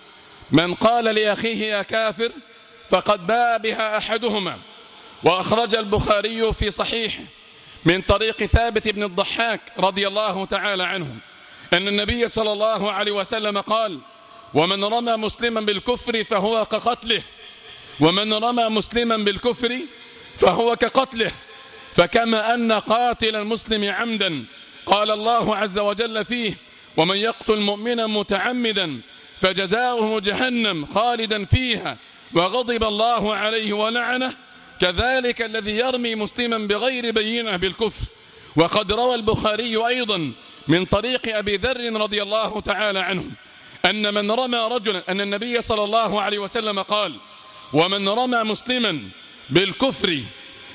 من قال لأخيه يا كافر فقد باء بها أحدهما. وأخرج البخاري في صحيحه من طريق ثابت بن الضحاك رضي الله تعالى عنه أن النبي صلى الله عليه وسلم قال: ومن رمى مسلما بالكفر فهو كقتله، ومن رمى مسلما بالكفر فهو كقتله. فكما أن قاتل المسلم عمدا قال الله عز وجل فيه: ومن يقتل مؤمنا متعمدا فجزاؤه جهنم خالدا فيها وغضب الله عليه ولعنه، كذلك الذي يرمي مسلما بغير بينة بالكفر. وقد روى البخاري أيضا من طريق أبي ذر رضي الله تعالى عنه أن من رمى رجلا أن النبي صلى الله عليه وسلم قال: ومن رمى مسلما بالكفر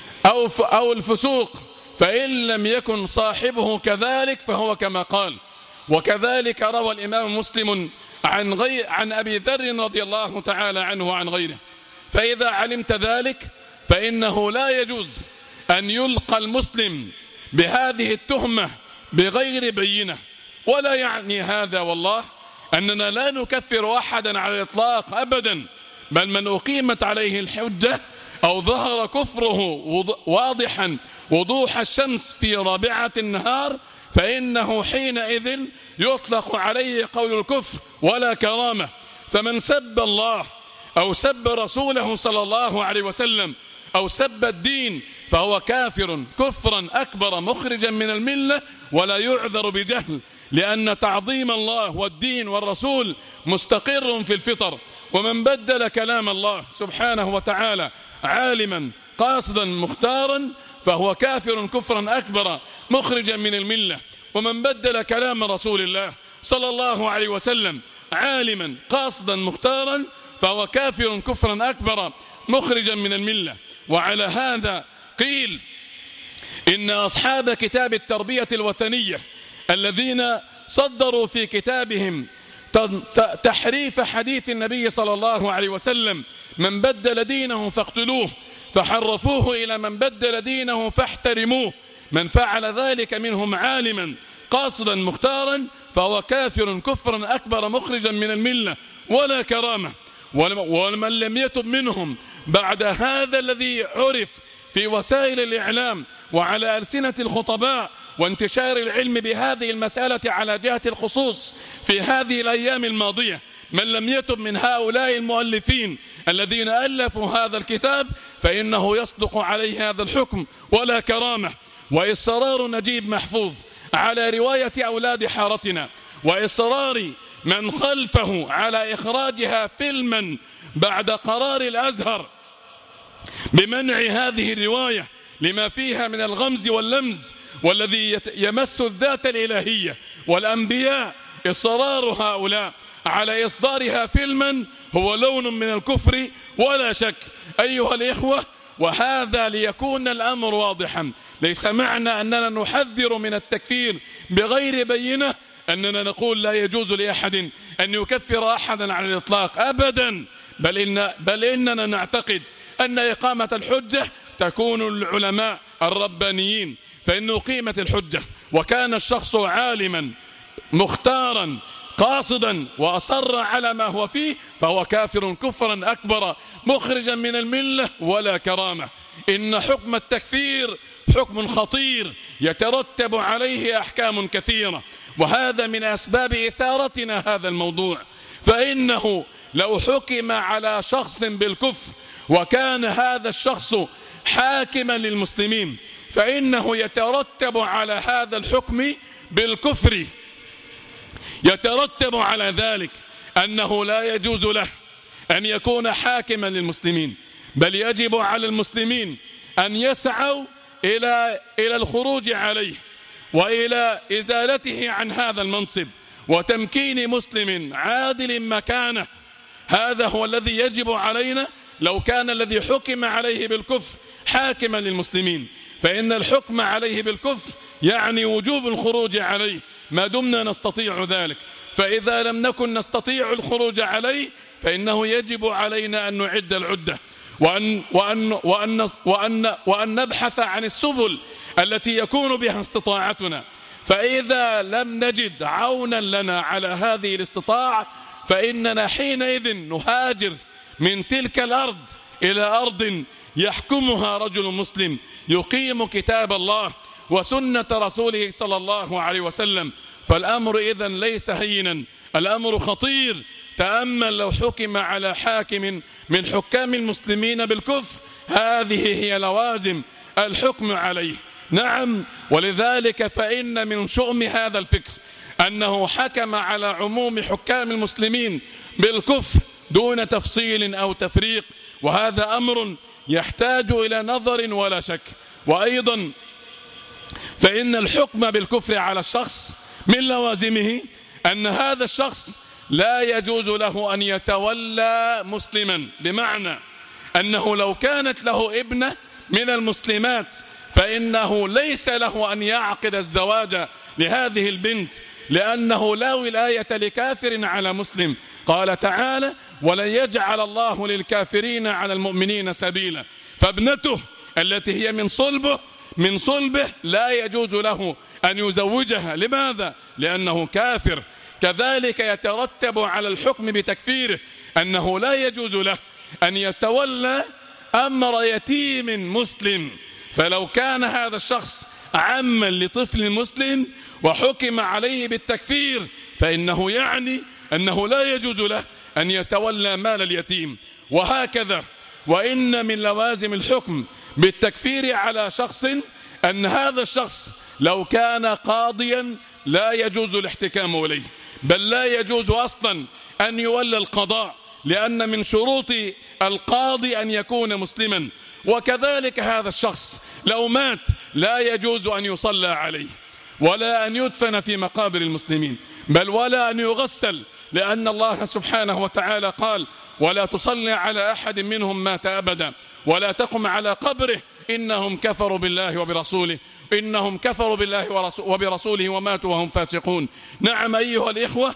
أو الفسوق فإن لم يكن صاحبه كذلك فهو كما قال. وكذلك روى الإمام مسلم عن أبي ذر رضي الله تعالى عنه وعن غيره. فإذا علمت ذلك فإنه لا يجوز أن يلقى المسلم بهذه التهمة بغير بينة. ولا يعني هذا والله أننا لا نكفر أحدا على الإطلاق أبدا، بل من أقيمت عليه الحجة أو ظهر كفره واضحا وضوح الشمس في رابعة النهار فإنه حينئذ يطلق عليه قول الكفر ولا كرامة. فمن سب الله أو سب رسوله صلى الله عليه وسلم أو سب الدين فهو كافر كفرا أكبر مخرجا من الملة ولا يعذر بجهل، لأن تعظيم الله والدين والرسول مستقر في الفطر. ومن بدل كلام الله سبحانه وتعالى عالما قاصدا مختارا فهو كافر كفرا أكبر مخرجا من الملة. ومن بدل كلام رسول الله صلى الله عليه وسلم عالما قاصدا مختارا فهو كافر كفرا أكبر مخرجا من الملة. وعلى هذا قيل إن أصحاب كتاب التربية الوثنية الذين صدروا في كتابهم تحريف حديث النبي صلى الله عليه وسلم من بدل دينه فاقتلوه، فحرفوه إلى من بدل دينه فاحترموه. من فعل ذلك منهم عالما قاصدا مختارا فهو كافر كفرا أكبر مخرجا من الملة ولا كرامة. ومن لم يتب منهم بعد هذا الذي عرف في وسائل الإعلام وعلى ألسنة الخطباء وانتشار العلم بهذه المسألة على جهة الخصوص في هذه الأيام الماضية، من لم يتب من هؤلاء المؤلفين الذين ألفوا هذا الكتاب فإنه يصدق عليه هذا الحكم ولا كرامة. وإصرار نجيب محفوظ على رواية أولاد حارتنا وإصرار من خلفه على إخراجها فيلما بعد قرار الأزهر بمنع هذه الرواية لما فيها من الغمز واللمز والذي يمس الذات الإلهية والأنبياء، إصرار هؤلاء على إصدارها فيلما هو لون من الكفر ولا شك أيها الإخوة. وهذا ليكون الأمر واضحا، ليس معنى أننا نحذر من التكفير بغير بينة أننا نقول لا يجوز لأحد أن يكفر أحدا على الإطلاق أبدا، بل إننا نعتقد أن إقامة الحجة تكون العلماء الربانيين، فإن أقيمت الحجة وكان الشخص عالما مختارا قاصدا وأصر على ما هو فيه فهو كافر كفرا أكبر مخرجا من الملة ولا كرامة. إن حكم التكفير حكم خطير يترتب عليه أحكام كثيرة، وهذا من أسباب إثارتنا هذا الموضوع. فإنه لو حكم على شخص بالكفر وكان هذا الشخص حاكما للمسلمين فإنه يترتب على هذا الحكم بالكفر، يترتب على ذلك أنه لا يجوز له أن يكون حاكما للمسلمين، بل يجب على المسلمين أن يسعوا إلى الخروج عليه وإلى إزالته عن هذا المنصب وتمكين مسلم عادل مكانه. هذا هو الذي يجب علينا لو كان الذي حكم عليه بالكفر حاكما للمسلمين، فإن الحكم عليه بالكفر يعني وجوب الخروج عليه ما دمنا نستطيع ذلك. فإذا لم نكن نستطيع الخروج عليه فإنه يجب علينا أن نعد العدة وأن نبحث عن السبل التي يكون بها استطاعتنا. فإذا لم نجد عونا لنا على هذه الاستطاعة فإننا حينئذ نهاجر من تلك الأرض إلى أرض يحكمها رجل مسلم يقيم كتاب الله وسنة رسوله صلى الله عليه وسلم. فالأمر إذن ليس هينا، الأمر خطير. تأمل لو حكم على حاكم من حكام المسلمين بالكفر، هذه هي لوازم الحكم عليه. نعم، ولذلك فإن من شؤم هذا الفكر أنه حكم على عموم حكام المسلمين بالكفر دون تفصيل أو تفريق، وهذا أمر يحتاج إلى نظر ولا شك. وأيضا فإن الحكم بالكفر على الشخص من لوازمه أن هذا الشخص لا يجوز له أن يتولى مسلما، بمعنى أنه لو كانت له ابنة من المسلمات فإنه ليس له أن يعقد الزواج لهذه البنت، لأنه لا ولاية لكافر على مسلم. قال تعالى: ولن يجعل الله للكافرين على المؤمنين سبيلا. فابنته التي هي من صلبه لا يجوز له أن يزوجها. لماذا؟ لأنه كافر. كذلك يترتب على الحكم بتكفيره أنه لا يجوز له أن يتولى أمر يتيم مسلم. فلو كان هذا الشخص عما لطفل مسلم وحكم عليه بالتكفير فإنه يعني أنه لا يجوز له أن يتولى مال اليتيم. وهكذا، وإن من لوازم الحكم بالتكفير على شخص أن هذا الشخص لو كان قاضيا لا يجوز الاحتكام إليه، بل لا يجوز أصلا أن يولى القضاء، لأن من شروط القاضي أن يكون مسلما. وكذلك هذا الشخص لو مات لا يجوز أن يصلى عليه ولا أن يدفن في مقابر المسلمين، بل ولا أن يغسل، لأن الله سبحانه وتعالى قال: ولا تصلي على أحد منهم مات أبدا ولا تقم على قبره إنهم كفروا بالله وبرسوله وماتوا وهم فاسقون. نعم أيها الإخوة،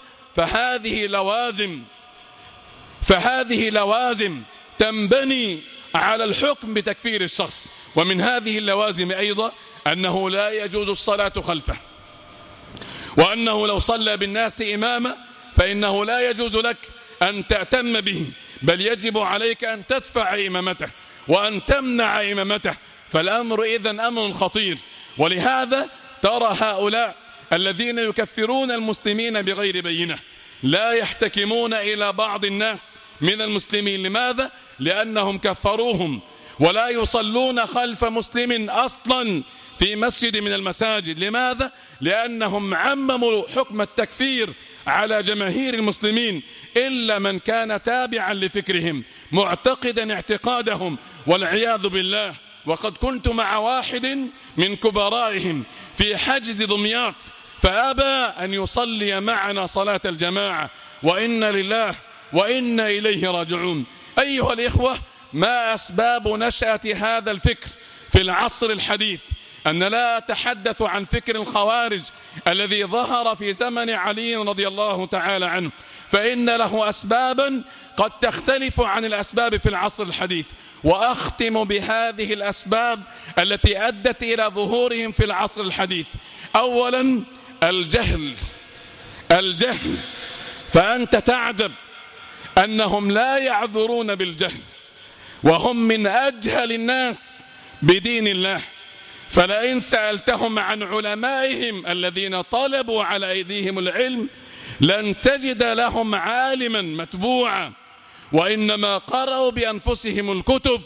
فهذه لوازم تنبني على الحكم بتكفير الشخص. ومن هذه اللوازم أيضا أنه لا يجوز الصلاة خلفه، وأنه لو صلى بالناس إماما فإنه لا يجوز لك أن تأتم به، بل يجب عليك أن تدفع إمامته وأن تمنع إمامته. فالأمر إذن أمر خطير. ولهذا ترى هؤلاء الذين يكفرون المسلمين بغير بينة لا يحتكمون إلى بعض الناس من المسلمين. لماذا؟ لأنهم كفروهم، ولا يصلون خلف مسلم أصلا في مسجد من المساجد. لماذا؟ لأنهم عمموا حكم التكفير على جماهير المسلمين إلا من كان تابعا لفكرهم معتقدا اعتقادهم، والعياذ بالله. وقد كنت مع واحد من كبرائهم في حجز دمياط فأبى أن يصلي معنا صلاة الجماعة، وإنا لله وإنا إليه راجعون. أيها الإخوة، ما أسباب نشأة هذا الفكر في العصر الحديث؟ أن لا أتحدث عن فكر الخوارج الذي ظهر في زمن علي رضي الله تعالى عنه، فإن له أسبابا قد تختلف عن الأسباب في العصر الحديث. وأختم بهذه الأسباب التي أدت إلى ظهورهم في العصر الحديث. أولا الجهل. فأنت تعجب أنهم لا يعذرون بالجهل، وهم من أجهل الناس بدين الله. فلئن سألتهم عن علمائهم الذين طلبوا على أيديهم العلم لن تجد لهم عالما متبوعا، وإنما قرأوا بأنفسهم الكتب.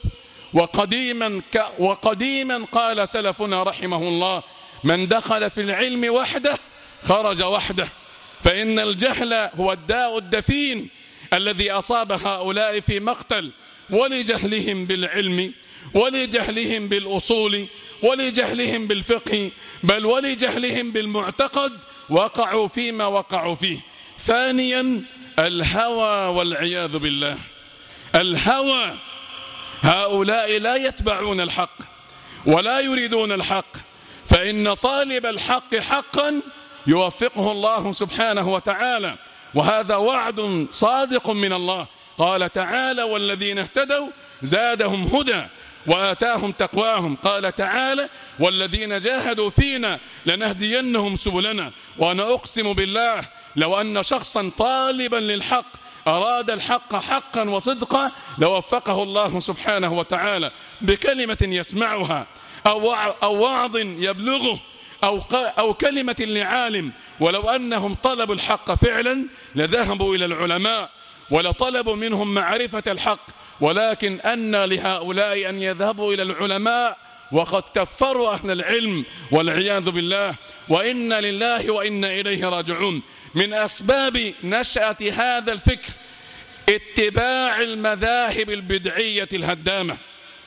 وقديما قال سلفنا رحمه الله: من دخل في العلم وحده خرج وحده. فإن الجهل هو الداء الدفين الذي أصاب هؤلاء في مقتل، ولجهلهم بالعلم ولجهلهم بالأصول ولجهلهم بالفقه، بل ولجهلهم بالمعتقد وقعوا فيما وقعوا فيه. ثانيا الهوى، والعياذ بالله. الهوى، هؤلاء لا يتبعون الحق ولا يريدون الحق، فإن طالب الحق حقا يوفقه الله سبحانه وتعالى، وهذا وعد صادق من الله. قال تعالى: والذين اهتدوا زادهم هدى وآتاهم تقواهم. قال تعالى: والذين جاهدوا فينا لنهدينهم سبلنا. وأنا أقسم بالله لو أن شخصا طالبا للحق أراد الحق حقا وصدقا لوفقه الله سبحانه وتعالى بكلمة يسمعها أو وعظ يبلغه أو كلمة لعالم. ولو أنهم طلبوا الحق فعلا لذهبوا إلى العلماء ولطلبوا منهم معرفة الحق، ولكن أن لهؤلاء أن يذهبوا إلى العلماء وقد كفروا أهل العلم والعياذ بالله. وإنا لله وإنا إليه راجعون. من أسباب نشأة هذا الفكر اتباع المذاهب البدعية الهدامة،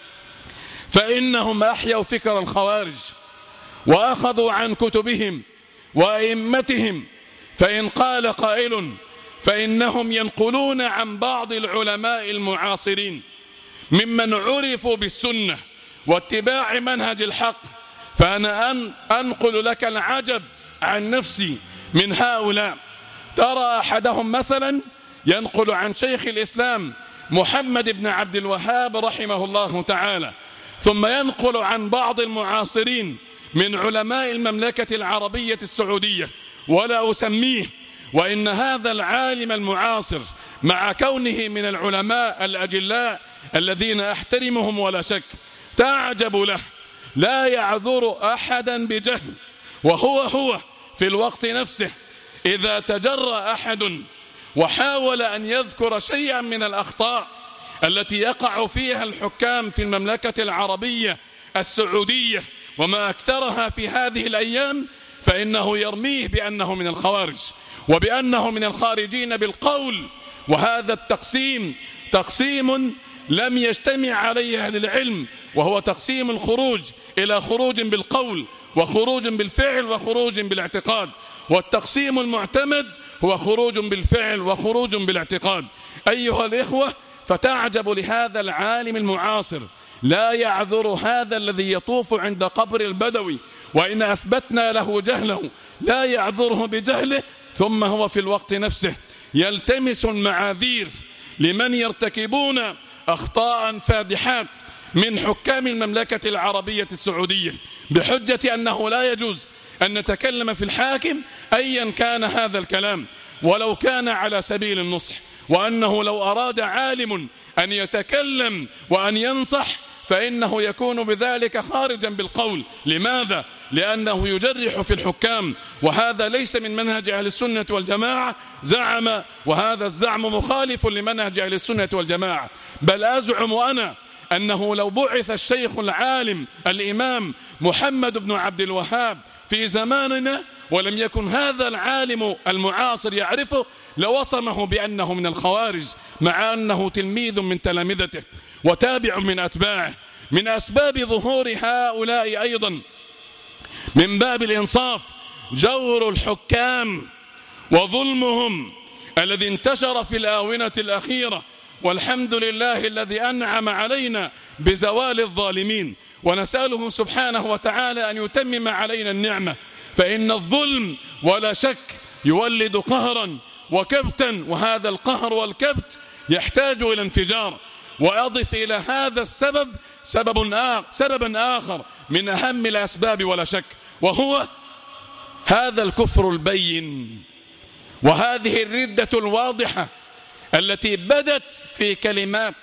فإنهم أحيوا فكر الخوارج وأخذوا عن كتبهم وأئمتهم. فإن قال قائل فإنهم ينقلون عن بعض العلماء المعاصرين ممن عرفوا بالسنة واتباع منهج الحق، فأنا أنقل لك العجب عن نفسي من هؤلاء. ترى أحدهم مثلا ينقل عن شيخ الإسلام محمد بن عبد الوهاب رحمه الله تعالى، ثم ينقل عن بعض المعاصرين من علماء المملكة العربية السعودية، ولا أسميه، وإن هذا العالم المعاصر مع كونه من العلماء الأجلاء الذين أحترمهم ولا شك تعجب له، لا يعذر أحدا بجهل، وهو في الوقت نفسه إذا تجرأ أحد وحاول أن يذكر شيئا من الأخطاء التي يقع فيها الحكام في المملكة العربية السعودية وما أكثرها في هذه الأيام، فإنه يرميه بأنه من الخوارج وبأنه من الخارجين بالقول. وهذا تقسيم لم يجتمع عليه أهل العلم، وهو تقسيم الخروج إلى خروج بالقول وخروج بالفعل وخروج بالاعتقاد. والتقسيم المعتمد هو خروج بالفعل وخروج بالاعتقاد. أيها الإخوة، فتعجب لهذا العالم المعاصر، لا يعذر هذا الذي يطوف عند قبر البدوي، وإن أثبتنا له جهله لا يعذره بجهله، ثم هو في الوقت نفسه يلتمس المعاذير لمن يرتكبون أخطاء فادحات من حكام المملكة العربية السعودية، بحجة أنه لا يجوز أن نتكلم في الحاكم أيا كان هذا الكلام ولو كان على سبيل النصح، وأنه لو أراد عالم أن يتكلم وأن ينصح فإنه يكون بذلك خارجا بالقول. لماذا؟ لأنه يجرح في الحكام، وهذا ليس من منهج أهل السنة والجماعة زعم، وهذا الزعم مخالف لمنهج أهل السنة والجماعة. بل أزعم أنا أنه لو بعث الشيخ العالم الإمام محمد بن عبد الوهاب في زماننا ولم يكن هذا العالم المعاصر يعرفه لوصمه بأنه من الخوارج، مع أنه تلميذ من تلامذته وتابع من أتباعه. من أسباب ظهور هؤلاء أيضا من باب الإنصاف جور الحكام وظلمهم الذي انتشر في الآونة الأخيرة، والحمد لله الذي أنعم علينا بزوال الظالمين، ونسأله سبحانه وتعالى أن يتمم علينا النعمة. فإن الظلم ولا شك يولد قهرا وكبتا، وهذا القهر والكبت يحتاج إلى انفجار. وأضف إلى هذا السبب سببا آخر من أهم الأسباب ولا شك، وهو هذا الكفر البين وهذه الردة الواضحة التي بدت في كلمات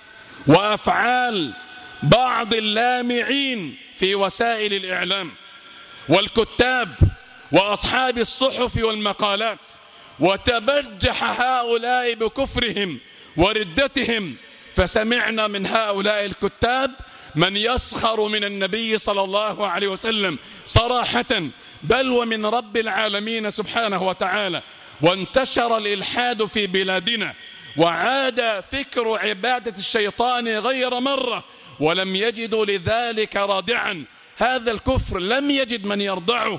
وأفعال بعض اللامعين في وسائل الإعلام والكتاب وأصحاب الصحف والمقالات، وتبجح هؤلاء بكفرهم وردتهم. فسمعنا من هؤلاء الكتاب من يسخر من النبي صلى الله عليه وسلم صراحة، بل ومن رب العالمين سبحانه وتعالى. وانتشر الإلحاد في بلادنا، وعاد فكر عبادة الشيطان غير مرة، ولم يجدوا لذلك رادعا. هذا الكفر لم يجد من يرضعه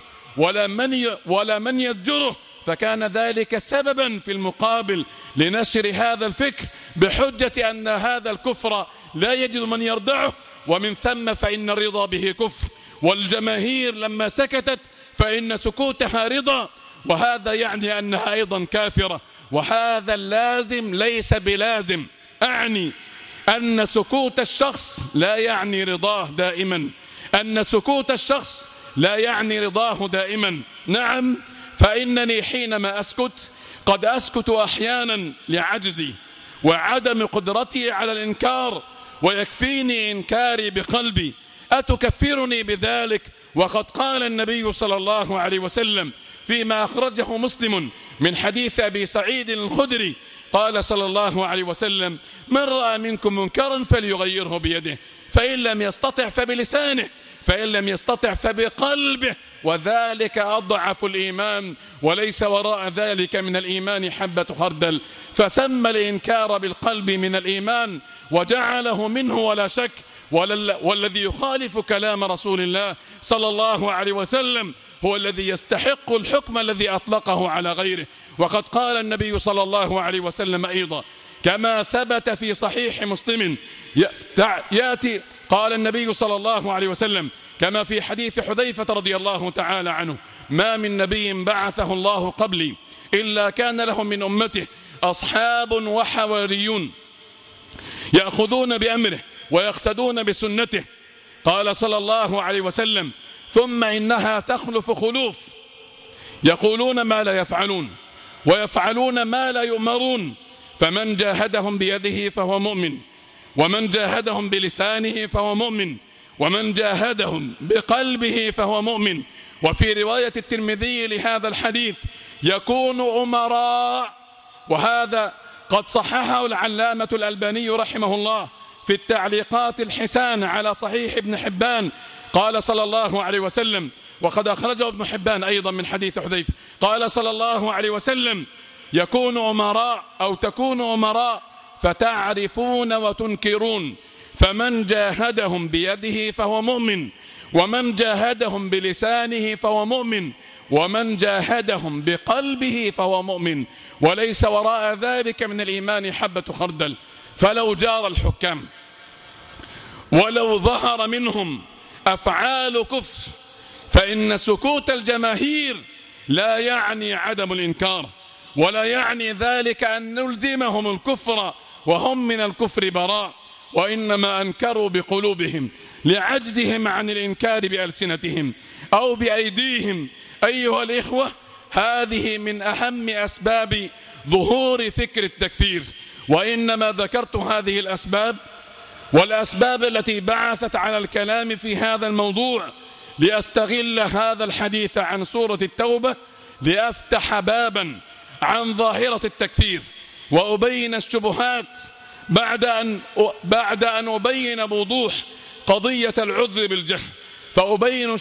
ولا من يزجره، فكان ذلك سببا في المقابل لنشر هذا الفكر بحجة أن هذا الكفر لا يجد من يرضعه، ومن ثم فإن الرضا به كفر، والجماهير لما سكتت فإن سكوتها رضا، وهذا يعني أنها أيضا كافرة. وهذا اللازم ليس بلازم، أعني أن سكوت الشخص لا يعني رضاه دائما، أن سكوت الشخص لا يعني رضاه دائما. نعم، فإنني حينما أسكت قد أسكت أحيانا لعجزي وعدم قدرتي على الإنكار، ويكفيني إنكاري بقلبي. أتكفرني بذلك وقد قال النبي صلى الله عليه وسلم فيما أخرجه مسلم من حديث أبي سعيد الخدري قال صلى الله عليه وسلم: من رأى منكم منكرا فليغيره بيده، فإن لم يستطع فبلسانه، فإن لم يستطع فبقلبه، وذلك أضعف الإيمان، وليس وراء ذلك من الإيمان حبة خردل. فسمى الإنكار بالقلب من الإيمان وجعله منه ولا شك، والذي يخالف كلام رسول الله صلى الله عليه وسلم هو الذي يستحق الحكم الذي أطلقه على غيره. وقد قال النبي صلى الله عليه وسلم أيضا كما ثبت في صحيح مسلم يأتي، قال النبي صلى الله عليه وسلم كما في حديث حذيفة رضي الله تعالى عنه: ما من نبي بعثه الله قبلي إلا كان له من أمته أصحاب وحواريون يأخذون بأمره ويقتدون بسنته. قال صلى الله عليه وسلم: ثم إنها تخلف خلوف يقولون ما لا يفعلون ويفعلون ما لا يؤمرون، فمن جاهدهم بيده فهو مؤمن، ومن جاهدهم بلسانه فهو مؤمن، ومن جاهدهم بقلبه فهو مؤمن. وفي رواية الترمذي لهذا الحديث: يكون أمراء. وهذا قد صححه العلامة الألباني رحمه الله في التعليقات الحسان على صحيح ابن حبان. قال صلى الله عليه وسلم، وقد أخرجه ابن حبان أيضا من حديث حذيفة، قال صلى الله عليه وسلم: يكون أمراء أو تكون أمراء فتعرفون وتنكرون، فمن جاهدهم بيده فهو مؤمن، ومن جاهدهم بلسانه فهو مؤمن، ومن جاهدهم بقلبه فهو مؤمن، وليس وراء ذلك من الإيمان حبة خردل. فلو جار الحكام ولو ظهر منهم أفعال كفر، فإن سكوت الجماهير لا يعني عدم الإنكار، ولا يعني ذلك أن نلزمهم الكفر وهم من الكفر براء، وإنما أنكروا بقلوبهم لعجزهم عن الإنكار بألسنتهم أو بأيديهم. أيها الإخوة، هذه من أهم أسباب ظهور فكر التكفير. وإنما ذكرت هذه الأسباب والأسباب التي بعثت على الكلام في هذا الموضوع لأستغل هذا الحديث عن سورة التوبة لأفتح بابا عن ظاهرة التكفير وأبين الشبهات بعد أن أبين بوضوح قضية العذر بالجهل، فأبين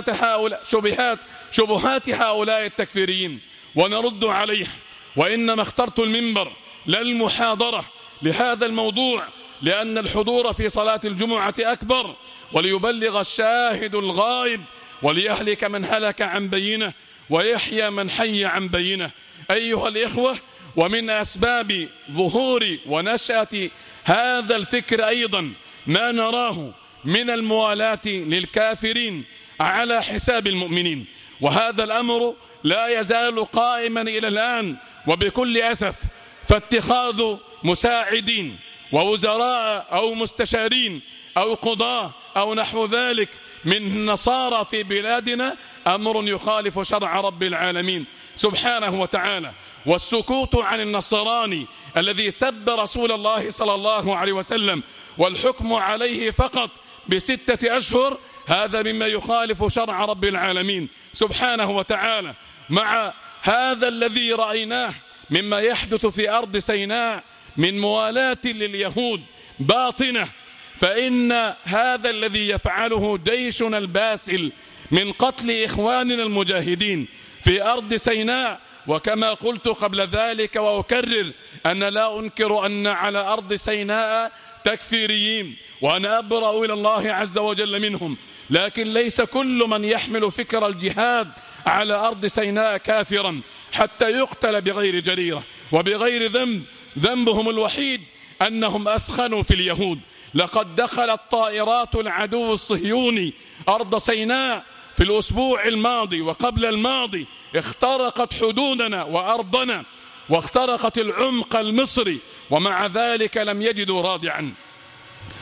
شبهات هؤلاء التكفيريين ونرد عليه. وإنما اخترت المنبر للمحاضرة لهذا الموضوع لأن الحضور في صلاة الجمعة أكبر، وليبلغ الشاهد الغائب، وليهلك من هلك عن بينه ويحيى من حي عن بينه. أيها الإخوة، ومن أسباب ظهور ونشأة هذا الفكر أيضا ما نراه من الموالاة للكافرين على حساب المؤمنين، وهذا الأمر لا يزال قائما إلى الآن وبكل أسف. فاتخاذ مساعدين ووزراء أو مستشارين أو قضاة أو نحو ذلك من النصارى في بلادنا أمر يخالف شرع رب العالمين سبحانه وتعالى. والسكوت عن النصراني الذي سب رسول الله صلى الله عليه وسلم والحكم عليه فقط ب6 أشهر، هذا مما يخالف شرع رب العالمين سبحانه وتعالى. مع هذا الذي رأيناه مما يحدث في أرض سيناء من موالاة لليهود باطنة، فإن هذا الذي يفعله جيشنا الباسل من قتل إخواننا المجاهدين في أرض سيناء. وكما قلت قبل ذلك وأكرر أن لا أنكر أن على أرض سيناء تكفيريين، وأنا أبرأ إلى الله عز وجل منهم، لكن ليس كل من يحمل فكر الجهاد على أرض سيناء كافرا حتى يقتل بغير جريرة وبغير ذنب. ذنبهم الوحيد أنهم أثخنوا في اليهود. لقد دخلت طائرات العدو الصهيوني أرض سيناء في الأسبوع الماضي وقبل الماضي، اخترقت حدودنا وأرضنا واخترقت العمق المصري، ومع ذلك لم يجدوا رادعا.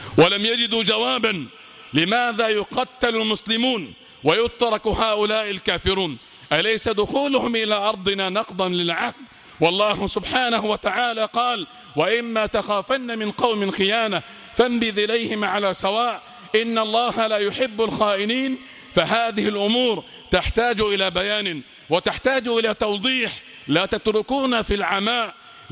ولم يجدوا جوابا لماذا يقتل المسلمون ويترك هؤلاء الكافرون؟ أليس دخولهم إلى أرضنا نقضا للعهد؟ والله سبحانه وتعالى قال: وإما تخافن من قوم خيانة فانبذ إليهم على سواء إن الله لا يحب الخائنين. فهذه الأمور تحتاج إلى بيان وتحتاج إلى توضيح. لا تتركون في العماء،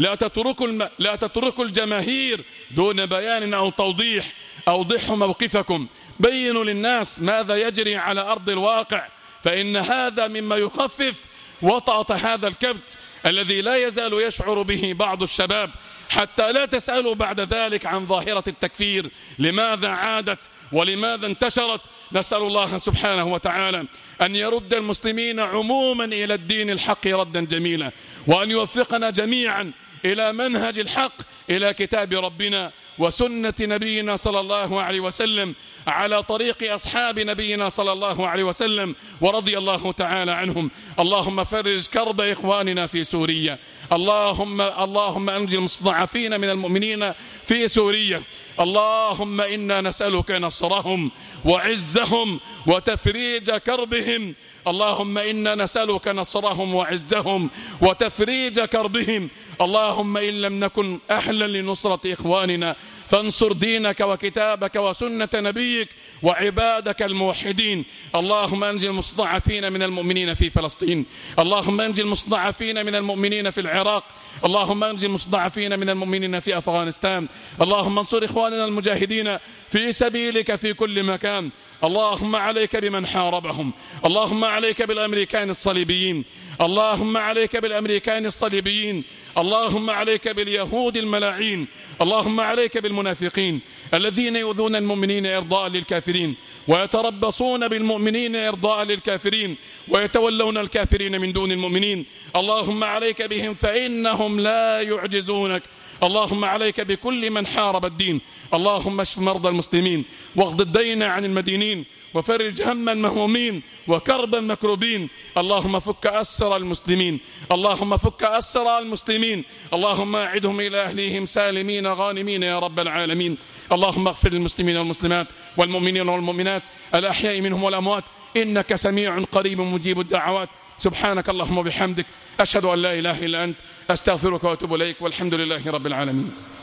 لا تتركوا الجماهير دون بيان أو توضيح. أوضحوا موقفكم، بينوا للناس ماذا يجري على أرض الواقع، فإن هذا مما يخفف وطأة هذا الكبت الذي لا يزال يشعر به بعض الشباب، حتى لا تسألوا بعد ذلك عن ظاهرة التكفير لماذا عادت ولماذا انتشرت. نسأل الله سبحانه وتعالى أن يرد المسلمين عموما إلى الدين الحق ردا جميلا، وأن يوفقنا جميعا إلى منهج الحق، إلى كتاب ربنا وسنة نبينا صلى الله عليه وسلم، على طريق أصحاب نبينا صلى الله عليه وسلم، ورضي الله تعالى عنهم. اللهم فرج كرب إخواننا في سوريا، اللهم أنجِ المستضعفين من المؤمنين في سوريا. اللهم إنا نسألك نصرهم وعزهم وتفريج كربهم. اللهم إنا نسألك نصرهم وعزهم وتفريج كربهم. اللهم إن لم نكن أهلا لنصرة إخواننا فانصر دينك وكتابك وسنة نبيك وعبادك الموحدين. اللهم أنجِ المستضعفين من المؤمنين في فلسطين، اللهم أنجِ المستضعفين من المؤمنين في العراق، اللهم أنجِ المستضعفين من المؤمنين في أفغانستان. اللهم انصر إخواننا المجاهدين في سبيلك في كل مكان. اللهم عليك بمن حاربهم، اللهم عليك بالأمريكان الصليبيين، اللهم عليك بالأمريكان الصليبيين، اللهم عليك باليهود الملاعين، اللهم عليك بالمنافقين الذين يؤذون المؤمنين إرضاء للكافرين ويتربصون بالمؤمنين إرضاء للكافرين ويتولون الكافرين من دون المؤمنين. اللهم عليك بهم فإنهم لا يعجزونك. اللهم عليك بكل من حارب الدين. اللهم اشف مرضى المسلمين واغض الدين عن المدينين وفرج هم المهمومين وكرب المكروبين. اللهم فك أسر المسلمين، اللهم فك أسر المسلمين، اللهم أعدهم إلى أهليهم سالمين غانمين يا رب العالمين. اللهم اغفر للمسلمين والمسلمات والمؤمنين والمؤمنات الأحياء منهم والأموات، إنك سميع قريب مجيب الدعوات. سبحانك اللهم وبحمدك، أشهد أن لا إله إلا أنت، أستغفرك وأتوب إليك، والحمد لله رب العالمين.